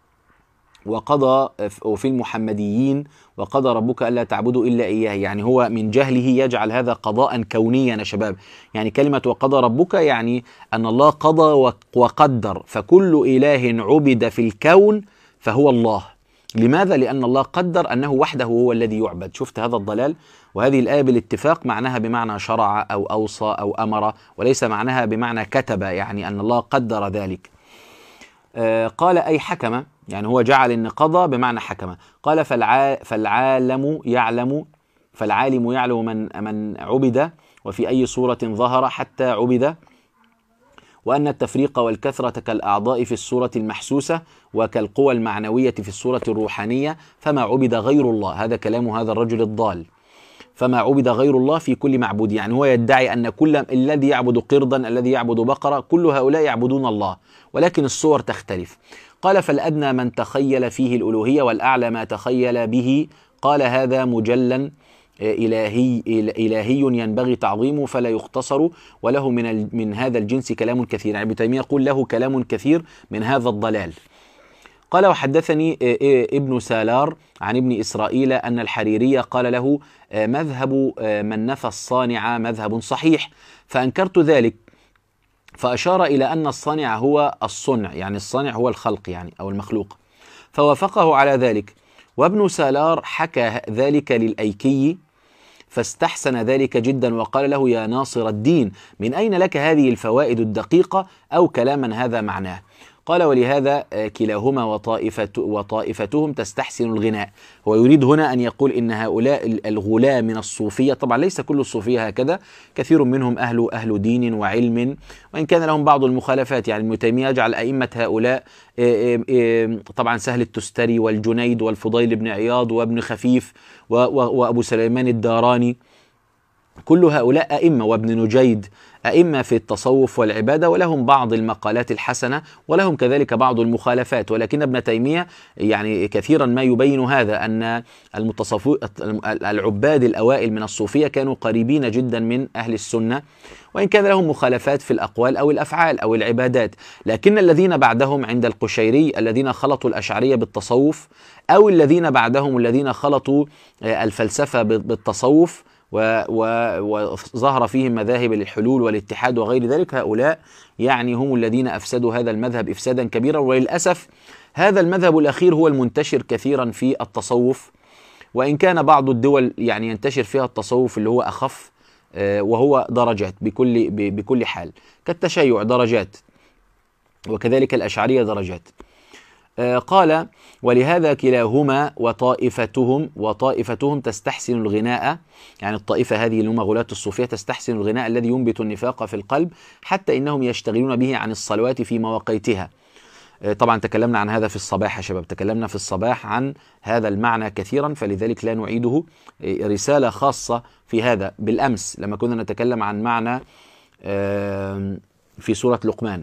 وقضى وفي المحمديين وقضى ربك ألا تعبدوا إلا إياه. يعني هو من جهله يجعل هذا قضاء كونيا يا شباب. يعني كلمة وقضى ربك يعني أن الله قضى وقدر، فكل إله عبد في الكون فهو الله. لماذا؟ لأن الله قدر أنه وحده هو الذي يعبد. شفت هذا الضلال؟ وهذه الآية بالاتفاق معناها بمعنى شرع أو أوصى أو أمر، وليس معناها بمعنى كتب، يعني أن الله قدر ذلك. آه قال: أي حكم، يعني هو جعل إن قضى بمعنى حكم. قال: فالع... فالعالم يعلم فالعالم يعلم من من عبد وفي أي صورة ظهر حتى عبد، وأن التفريق والكثرة كالأعضاء في الصورة المحسوسة وكالقوى المعنوية في الصورة الروحانية، فما عبد غير الله. هذا كلام هذا الرجل الضال. فما عبد غير الله في كل معبود، يعني هو يدعي أن كل الذي يعبد قردا الذي يعبد بقرة كل هؤلاء يعبدون الله، ولكن الصور تختلف. قال: فالأدنى من تخيل فيه الألوهية والأعلى ما تخيل به. قال: هذا مجلا إلهي إلهي ينبغي تعظيمه فلا يختصر، وله من من هذا الجنس كلام كثير. يعني ابن تيمية يقول له كلام كثير من هذا الضلال. قال: وحدثني ابن سالار عن ابن إسرائيل أن الحريري قال له: مذهب من نفى الصانع مذهب صحيح، فأنكرت ذلك، فأشار إلى أن الصانع هو الصنع، يعني الصانع هو الخلق يعني أو المخلوق، فوافقه على ذلك. وابن سالار حكى ذلك للأيكي فاستحسن ذلك جدا، وقال له: يا ناصر الدين، من أين لك هذه الفوائد الدقيقة أو كلاما هذا معناه؟ قال ولهذا كلاهما وطائفة وطائفتهم تستحسن الغناء. هو يريد هنا أن يقول إن هؤلاء الغلاة من الصوفية، طبعا ليس كل الصوفية هكذا، كثير منهم أهل أهل دين وعلم، وإن كان لهم بعض المخالفات. يعني ابن تيمية يجعل أئمة هؤلاء طبعا سهل التستري والجنيد والفضيل بن عياض وابن خفيف وأبو سليمان الداراني، كل هؤلاء أئمة، وابن نجيد أئمة في التصوف والعبادة، ولهم بعض المقالات الحسنة ولهم كذلك بعض المخالفات. ولكن ابن تيمية يعني كثيرا ما يبين هذا، أن العباد الأوائل من الصوفية كانوا قريبين جدا من أهل السنة، وإن كان لهم مخالفات في الأقوال أو الأفعال أو العبادات. لكن الذين بعدهم عند القشيري الذين خلطوا الأشعرية بالتصوف، أو الذين بعدهم الذين خلطوا الفلسفة بالتصوف وظهر فيهم مذاهب الحلول والاتحاد وغير ذلك، هؤلاء يعني هم الذين أفسدوا هذا المذهب إفسادا كبيرا. وللأسف هذا المذهب الأخير هو المنتشر كثيرا في التصوف، وإن كان بعض الدول يعني ينتشر فيها التصوف اللي هو أخف، وهو درجات بكل بكل حال، كالتشيع درجات، وكذلك الأشعرية درجات. قال ولهذا كلاهما وطائفتهم وطائفتهم تستحسن الغناء، يعني الطائفة هذه اللي هم غلاة الصوفية تستحسن الغناء الذي ينبت النفاق في القلب، حتى إنهم يشتغلون به عن الصلوات في مواقيتها. طبعا تكلمنا عن هذا في الصباح يا شباب، تكلمنا في الصباح عن هذا المعنى كثيرا، فلذلك لا نعيده. رسالة خاصة في هذا بالأمس لما كنا نتكلم عن معنى في سورة لقمان.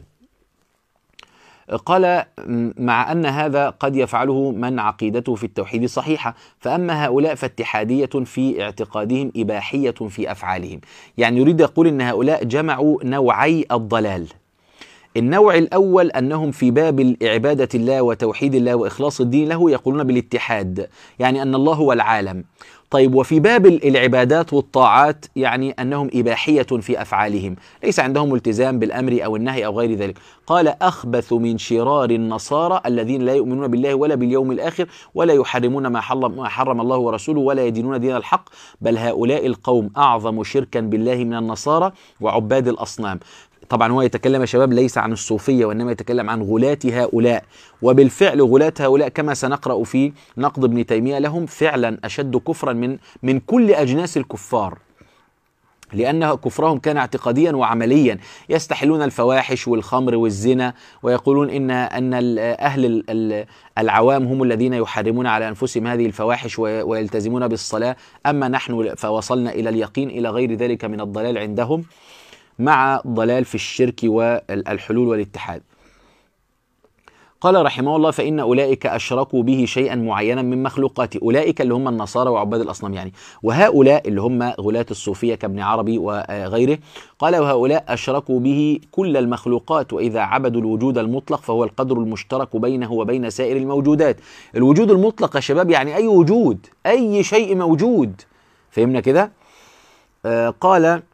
قال مع أن هذا قد يفعله من عقيدته في التوحيد صحيحة، فأما هؤلاء فاتحادية في اعتقادهم، إباحية في أفعالهم. يعني يريد يقول أن هؤلاء جمعوا نوعي الضلال. النوع الأول أنهم في باب عبادة الله وتوحيد الله وإخلاص الدين له يقولون بالاتحاد، يعني أن الله هو العالم. طيب وفي باب العبادات والطاعات يعني أنهم إباحية في أفعالهم، ليس عندهم التزام بالأمر أو النهي أو غير ذلك. قال أخبث من شرار النصارى الذين لا يؤمنون بالله ولا باليوم الآخر ولا يحرمون ما حرم الله ورسوله ولا يدينون دين الحق، بل هؤلاء القوم أعظم شركا بالله من النصارى وعباد الأصنام. طبعا هو يتكلم يا شباب ليس عن الصوفية، وإنما يتكلم عن غلاة هؤلاء، وبالفعل غلاة هؤلاء كما سنقرأ في نقد ابن تيمية لهم فعلا أشد كفرا من من كل أجناس الكفار، لأن كفرهم كان اعتقاديا وعمليا، يستحلون الفواحش والخمر والزنا، ويقولون إن أن أهل العوام هم الذين يحرمون على أنفسهم هذه الفواحش ويلتزمون بالصلاة، أما نحن فوصلنا إلى اليقين، إلى غير ذلك من الضلال عندهم، مع ضلال في الشرك والحلول والاتحاد. قال رحمه الله فإن أولئك أشركوا به شيئا معينا من مخلوقاته، أولئك اللي هم النصارى وعباد الأصنام يعني، وهؤلاء اللي هم غلاة الصوفية كابن عربي وغيره، قال وهؤلاء أشركوا به كل المخلوقات، وإذا عبدوا الوجود المطلق فهو القدر المشترك بينه وبين سائر الموجودات. الوجود المطلق يا شباب يعني أي وجود، أي شيء موجود، فهمنا كده؟ آه قال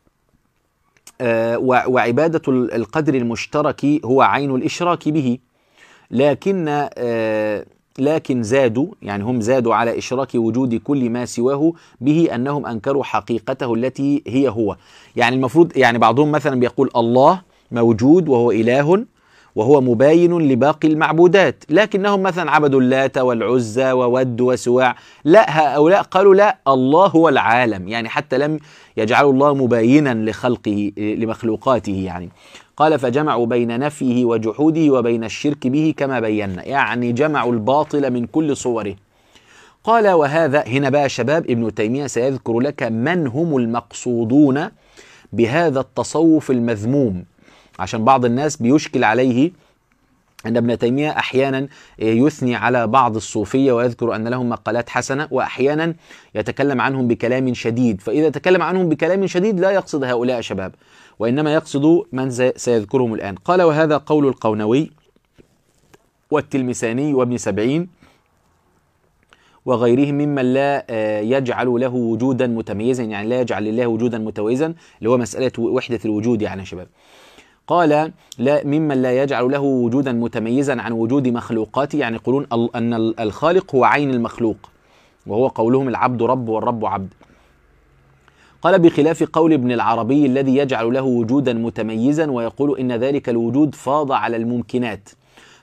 آه وعبادة القدر المشترك هو عين الإشراك به، لكن آه لكن زادوا يعني هم زادوا على إشراك وجود كل ما سواه به، أنهم أنكروا حقيقته التي هي هو. يعني المفروض يعني بعضهم مثلا بيقول الله موجود وهو إله وهو مباين لباقي المعبودات، لكنهم مثلا عبدوا اللات والعزى وود وسواع. لا، هؤلاء قالوا لا، الله هو العالم، يعني حتى لم يجعلوا الله مباينا لخلقه لمخلوقاته يعني. قال فجمعوا بين نفيه وجحوده وبين الشرك به كما بينا، يعني جمعوا الباطل من كل صوره. قال وهذا هنا بقى شباب ابن تيمية سيذكر لك من هم المقصودون بهذا التصوف المذموم، عشان بعض الناس بيشكل عليه أن ابن تيمية أحيانا يثني على بعض الصوفية ويذكر أن لهم مقالات حسنة، وأحيانا يتكلم عنهم بكلام شديد. فإذا تكلم عنهم بكلام شديد لا يقصد هؤلاء شباب، وإنما يقصد من سيذكرهم الآن. قال وهذا قول القونوي والتلمساني وابن سبعين وغيرهم ممن لا يجعل له وجودا متميزا، يعني لا يجعل لله وجودا متميزا، اللي هو مسألة وحدة الوجود يعني يا شباب. قال لا ممن لا يجعل له وجودا متميزا عن وجود مخلوقاته، يعني يقولون أن الخالق هو عين المخلوق، وهو قولهم العبد رب والرب عبد. قال بخلاف قول ابن العربي الذي يجعل له وجودا متميزا ويقول إن ذلك الوجود فاض على الممكنات،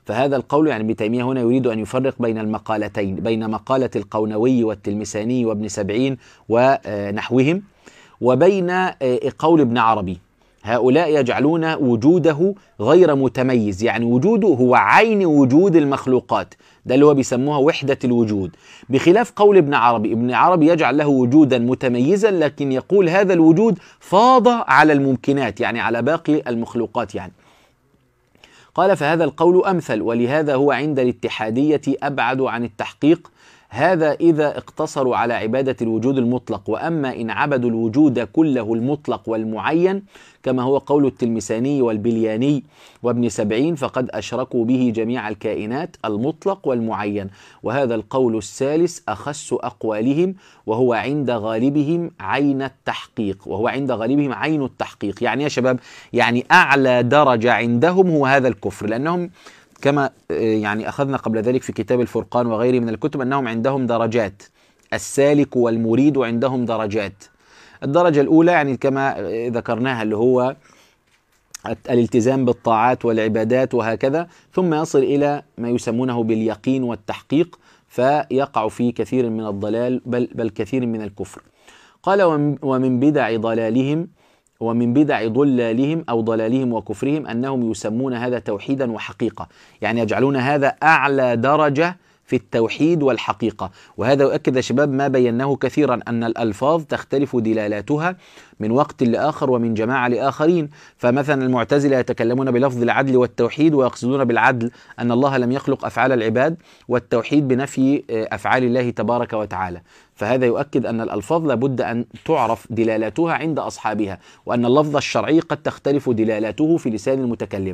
فهذا القول يعني ابن تيمية هنا يريد أن يفرق بين المقالتين، بين مقالة القونوي والتلمساني وابن سبعين ونحوهم، وبين قول ابن عربي. هؤلاء يجعلون وجوده غير متميز، يعني وجوده هو عين وجود المخلوقات، ده اللي هو بيسموها وحدة الوجود، بخلاف قول ابن عربي. ابن عربي يجعل له وجودا متميزا، لكن يقول هذا الوجود فاض على الممكنات، يعني على باقي المخلوقات يعني. قال فهذا القول أمثل، ولهذا هو عند الاتحادية أبعد عن التحقيق، هذا إذا اقتصروا على عبادة الوجود المطلق، وأما إن عبدوا الوجود كله المطلق والمعين كما هو قول التلمساني والبلياني وابن سبعين فقد أشركوا به جميع الكائنات المطلق والمعين، وهذا القول الثالث أخس أقوالهم، وهو عند غالبهم عين التحقيق، وهو عند غالبهم عين التحقيق. يعني يا شباب، يعني أعلى درجة عندهم هو هذا الكفر، لأنهم كما يعني أخذنا قبل ذلك في كتاب الفرقان وغيره من الكتب أنهم عندهم درجات، السالك والمريد عندهم درجات. الدرجة الأولى يعني كما ذكرناها اللي هو الالتزام بالطاعات والعبادات وهكذا، ثم يصل إلى ما يسمونه باليقين والتحقيق، فيقع في كثير من الضلال بل, بل كثير من الكفر. قال ومن بدع ضلالهم ومن بدع ضلالهم أو ضلالهم وكفرهم أنهم يسمون هذا توحيدا وحقيقة، يعني يجعلون هذا أعلى درجة في التوحيد والحقيقة. وهذا يؤكد يا شباب ما بيناه كثيرا، أن الألفاظ تختلف دلالاتها من وقت لآخر ومن جماعة لآخرين. فمثلا المعتزلة يتكلمون بلفظ العدل والتوحيد، ويقصدون بالعدل أن الله لم يخلق أفعال العباد، والتوحيد بنفي أفعال الله تبارك وتعالى. فهذا يؤكد أن الألفاظ لابد أن تعرف دلالاتها عند أصحابها، وأن اللفظ الشرعي قد تختلف دلالاته في لسان المتكلم.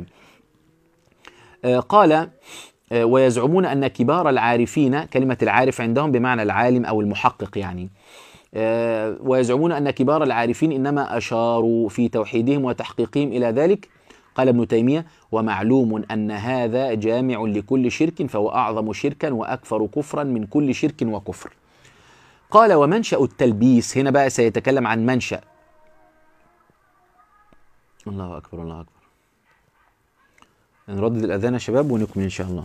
قال ويزعمون أن كبار العارفين، كلمة العارف عندهم بمعنى العالم أو المحقق يعني، ويزعمون أن كبار العارفين إنما أشاروا في توحيدهم وتحقيقهم إلى ذلك. قال ابن تيمية ومعلوم أن هذا جامع لكل شرك، فهو أعظم شركا وأكثر كفرا من كل شرك وكفر. قال ومنشأ التلبيس، هنا بقى سيتكلم عن منشأ. الله أكبر الله أكبر. نردد الأذان يا شباب ونكمل إن شاء الله.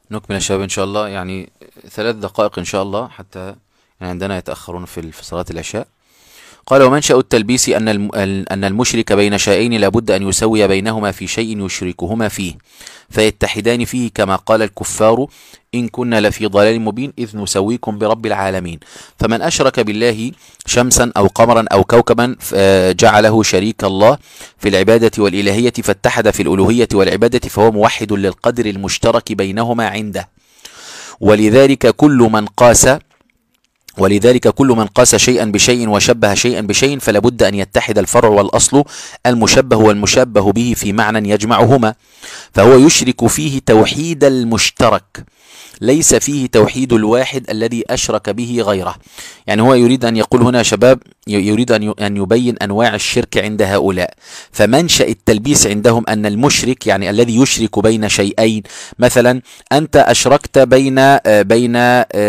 نكمل يا شباب إن شاء الله، يعني ثلاث دقائق إن شاء الله، حتى يعني عندنا يتأخرون في في صلاة العشاء. قال: ومنشأ التلبيس أن أن المشرك بين شيئين لابد أن يسوي بينهما في شيء يشركهما فيه فيتحدان فيه، كما قال الكفار: إن كنا لفي ضلال مبين إذ نسويكم برب العالمين. فمن أشرك بالله شمسا أو قمرا أو كوكبا جعله شريك الله في العبادة والإلهية فاتحد في الألوهية والعبادة، فهو موحد للقدر المشترك بينهما عنده. ولذلك كل من قاس ولذلك كل من قاس شيئا بشيء وشبه شيئا بشيء فلا بد أن يتحد الفرع والأصل المشبه والمشبه به في معنى يجمعهما، فهو يشرك فيه توحيد المشترك، ليس فيه توحيد الواحد الذي أشرك به غيره. يعني هو يريد أن يقول هنا يا شباب، يريد أن يبين أنواع الشرك عند هؤلاء. فمنشأ التلبيس عندهم أن المشرك يعني الذي يشرك بين شيئين، مثلا أنت أشركت بين بين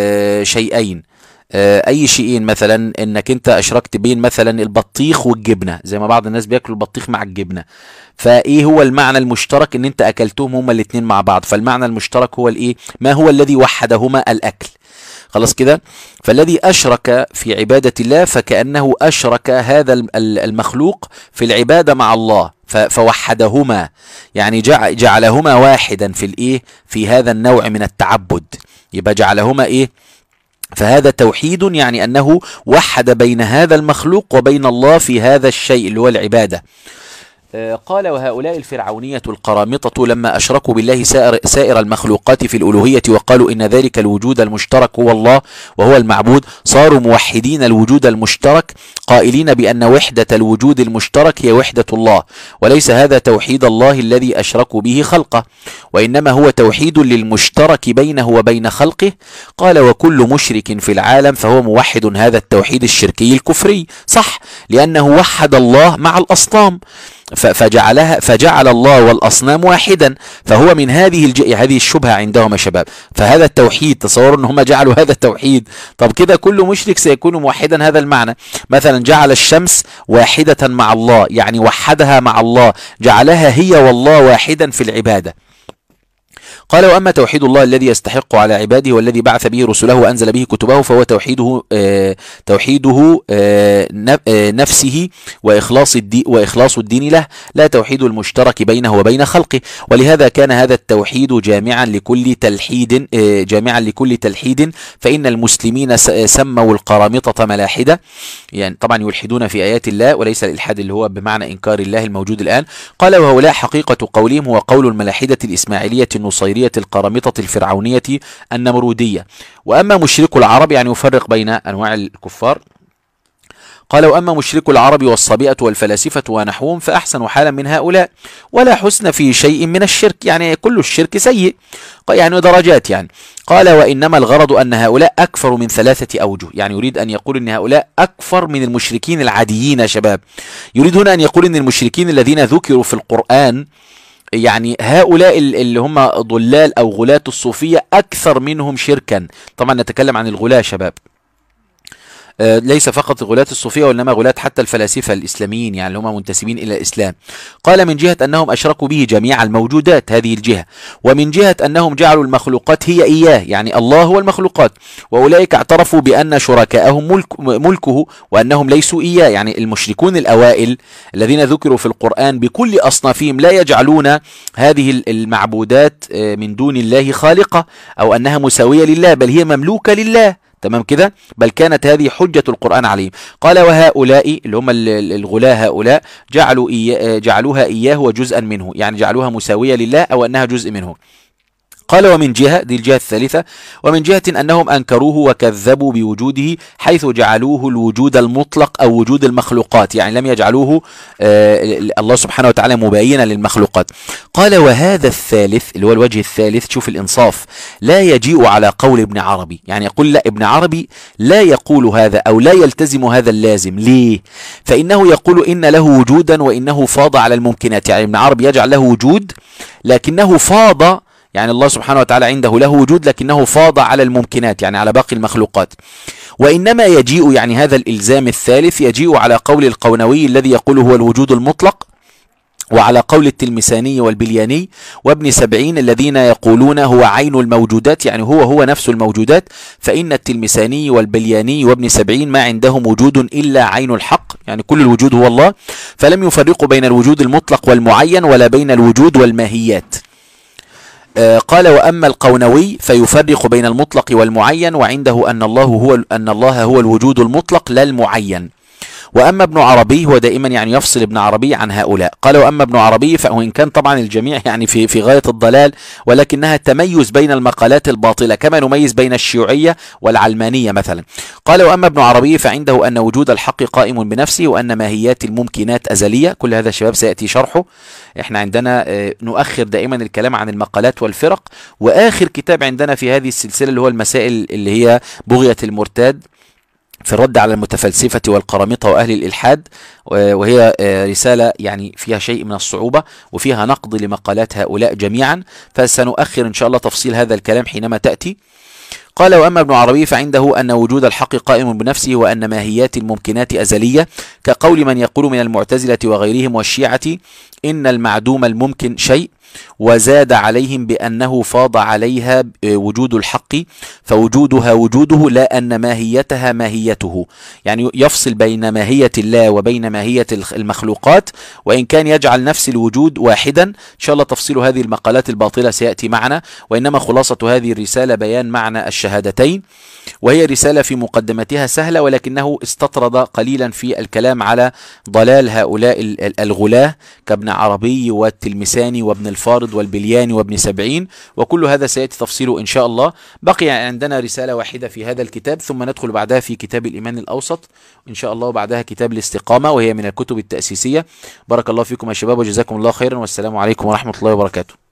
شيئين، اي شيئين، مثلا انك انت اشركت بين مثلا البطيخ والجبنه، زي ما بعض الناس بياكلوا البطيخ مع الجبنه. فايه هو المعنى المشترك؟ ان انت اكلتهم هما الاثنين مع بعض، فالمعنى المشترك هو الايه؟ ما هو الذي وحدهما؟ الاكل. خلاص كده. فالذي اشرك في عباده الله فكانه اشرك هذا المخلوق في العباده مع الله، فوحدهما، يعني جعلهما واحدا في الايه؟ في هذا النوع من التعبد، يبقى جعلهما ايه؟ فهذا توحيد، يعني أنه وحد بين هذا المخلوق وبين الله في هذا الشيء اللي هو العبادة. قال: وهؤلاء الفرعونية القرامطة لما أشركوا بالله سائر, سائر المخلوقات في الألوهية وقالوا إن ذلك الوجود المشترك هو الله وهو المعبود، صاروا موحدين الوجود المشترك قائلين بأن وحدة الوجود المشترك هي وحدة الله، وليس هذا توحيد الله الذي أشركوا به خلقه، وإنما هو توحيد للمشترك بينه وبين خلقه. قال: وكل مشرك في العالم فهو موحد هذا التوحيد الشركي الكفري، صح، لأنه وحد الله مع الأصنام فجعلها فجعل الله والأصنام واحدا، فهو من هذه الج... هذه الشبهة عندهم يا شباب. فهذا التوحيد، تصوروا ان هم جعلوا هذا التوحيد، طب كده كل مشرك سيكون موحدا هذا المعنى. مثلا جعل الشمس واحدة مع الله، يعني وحدها مع الله، جعلها هي والله واحدا في العبادة. قال: وأما توحيد الله الذي يستحق على عباده والذي بعث به رسله وأنزل به كتبه فهو توحيده آه توحيده آه نفسه وإخلاص الدين وإخلاص الدين له، لا توحيد المشترك بينه وبين خلقه. ولهذا كان هذا التوحيد جامعا لكل تلحيد آه جامعا لكل تلحيد، فإن المسلمين سموا القرامطة ملاحدة، يعني طبعا يلحدون في آيات الله، وليس الإلحاد اللي هو بمعنى إنكار الله الموجود الآن. قال: وهؤلاء حقيقة قولهم هو قول الملاحدة الإسماعيلية النصيرية القرامطة الفرعونية النمرودية. وأما مشرك العرب، يعني يفرق بين أنواع الكفار. قال: وأما مشرك العرب والصبيئة والفلاسفة ونحوهم فأحسن حالا من هؤلاء، ولا حسن في شيء من الشرك، يعني كل الشرك سيء، يعني درجات يعني. قال: وإنما الغرض أن هؤلاء أكفر من ثلاثة أوجه، يعني يريد أن يقول أن هؤلاء أكفر من المشركين العاديين يا شباب. يريد هنا أن يقول أن المشركين الذين ذكروا في القرآن، يعني هؤلاء اللي هم ضلال أو غلاة الصوفية أكثر منهم شركا. طبعا نتكلم عن الغلاة شباب، ليس فقط غلاة الصوفية وإنما غلاة حتى الفلاسفة الإسلاميين، يعني هم منتسبين إلى الإسلام. قال: من جهة أنهم أشركوا به جميع الموجودات، هذه الجهة، ومن جهة أنهم جعلوا المخلوقات هي إياه، يعني الله هو المخلوقات، وأولئك اعترفوا بأن شركاءهم ملك ملكه وأنهم ليسوا إياه. يعني المشركون الأوائل الذين ذكروا في القرآن بكل أصنافهم لا يجعلون هذه المعبودات من دون الله خالقة أو أنها مساوية لله، بل هي مملوكة لله. تمام كده، بل كانت هذه حجة القرآن عليهم. قال: وهؤلاء اللي هم الغلاة هؤلاء جعلوا إياه جعلوها إياه وجزءا منه، يعني جعلوها مساوية لله أو أنها جزء منه. قال: ومن جهة، دي الجهة الثالثة، ومن جهة أنهم أنكروه وكذبوا بوجوده حيث جعلوه الوجود المطلق أو وجود المخلوقات، يعني لم يجعلوه آه الله سبحانه وتعالى مباينا للمخلوقات. قال: وهذا الثالث اللي هو الوجه الثالث، شوف الإنصاف، لا يجيء على قول ابن عربي، يعني يقول لا، ابن عربي لا يقول هذا أو لا يلتزم هذا اللازم. ليه؟ فإنه يقول إن له وجودا وإنه فاض على الممكنات، يعني ابن عربي يجعل له وجود لكنه فاض، يعني الله سبحانه وتعالى عنده له وجود لكنه فاض على الممكنات، يعني على باقي المخلوقات. وإنما يجيء، يعني هذا الإلزام الثالث يجيء على قول القونوي الذي يقول هو الوجود المطلق، وعلى قول التلمساني والبلياني وابن سبعين الذين يقولون هو عين الموجودات، يعني هو هو نفس الموجودات، فإن التلمساني والبلياني وابن سبعين ما عندهم وجود إلا عين الحق، يعني كل الوجود هو الله، فلم يفرقوا بين الوجود المطلق والمعين ولا بين الوجود والماهيات. آه قال وأما القونوي فيفرق بين المطلق والمعين، وعنده أن الله هو أن الله هو الوجود المطلق لا المعين. وأما ابن عربي، هو دائما يعني يفصل ابن عربي عن هؤلاء، قال وأما ابن عربي فهو إن كان طبعا الجميع يعني في في غاية الضلال، ولكنها تميز بين المقالات الباطلة كما نميز بين الشيوعية والعلمانية مثلا. قال وأما ابن عربي فعنده أن وجود الحق قائم بنفسه، وأن ماهيات الممكنات أزلية. كل هذا شباب سيأتي شرحه. احنا عندنا نؤخر دائما الكلام عن المقالات والفرق، وآخر كتاب عندنا في هذه السلسلة اللي هو المسائل اللي هي بغية المرتاد في الرد على المتفلسفة والقرامطة وأهل الإلحاد، وهي رسالة يعني فيها شيء من الصعوبة وفيها نقد لمقالات هؤلاء جميعا، فسنؤخر إن شاء الله تفصيل هذا الكلام حينما تأتي. قال وأما ابن عربي فعنده أن وجود الحق قائم بنفسه، وأن ماهيات الممكنات أزلية، كقول من يقول من المعتزلة وغيرهم والشيعة إن المعدوم الممكن شيء، وزاد عليهم بأنه فاض عليها وجود الحق فوجودها وجوده لا أن ماهيتها ماهيته، يعني يفصل بين ماهية الله وبين ماهية المخلوقات، وإن كان يجعل نفس الوجود واحدا. إن شاء الله تفصيل هذه المقالات الباطلة سيأتي معنا، وإنما خلاصة هذه الرسالة بيان معنى الشهادتين، وهي رسالة في مقدمتها سهلة، ولكنه استطرد قليلا في الكلام على ضلال هؤلاء الغلاة كابن عربي والتلمساني وابن الفارض والبلياني وابن سبعين، وكل هذا سيأتي تفصيله إن شاء الله. بقي عندنا رسالة واحدة في هذا الكتاب، ثم ندخل بعدها في كتاب الإيمان الأوسط إن شاء الله، وبعدها كتاب الاستقامة وهي من الكتب التأسيسية. بارك الله فيكم يا شباب وجزاكم الله خيرا، والسلام عليكم ورحمة الله وبركاته.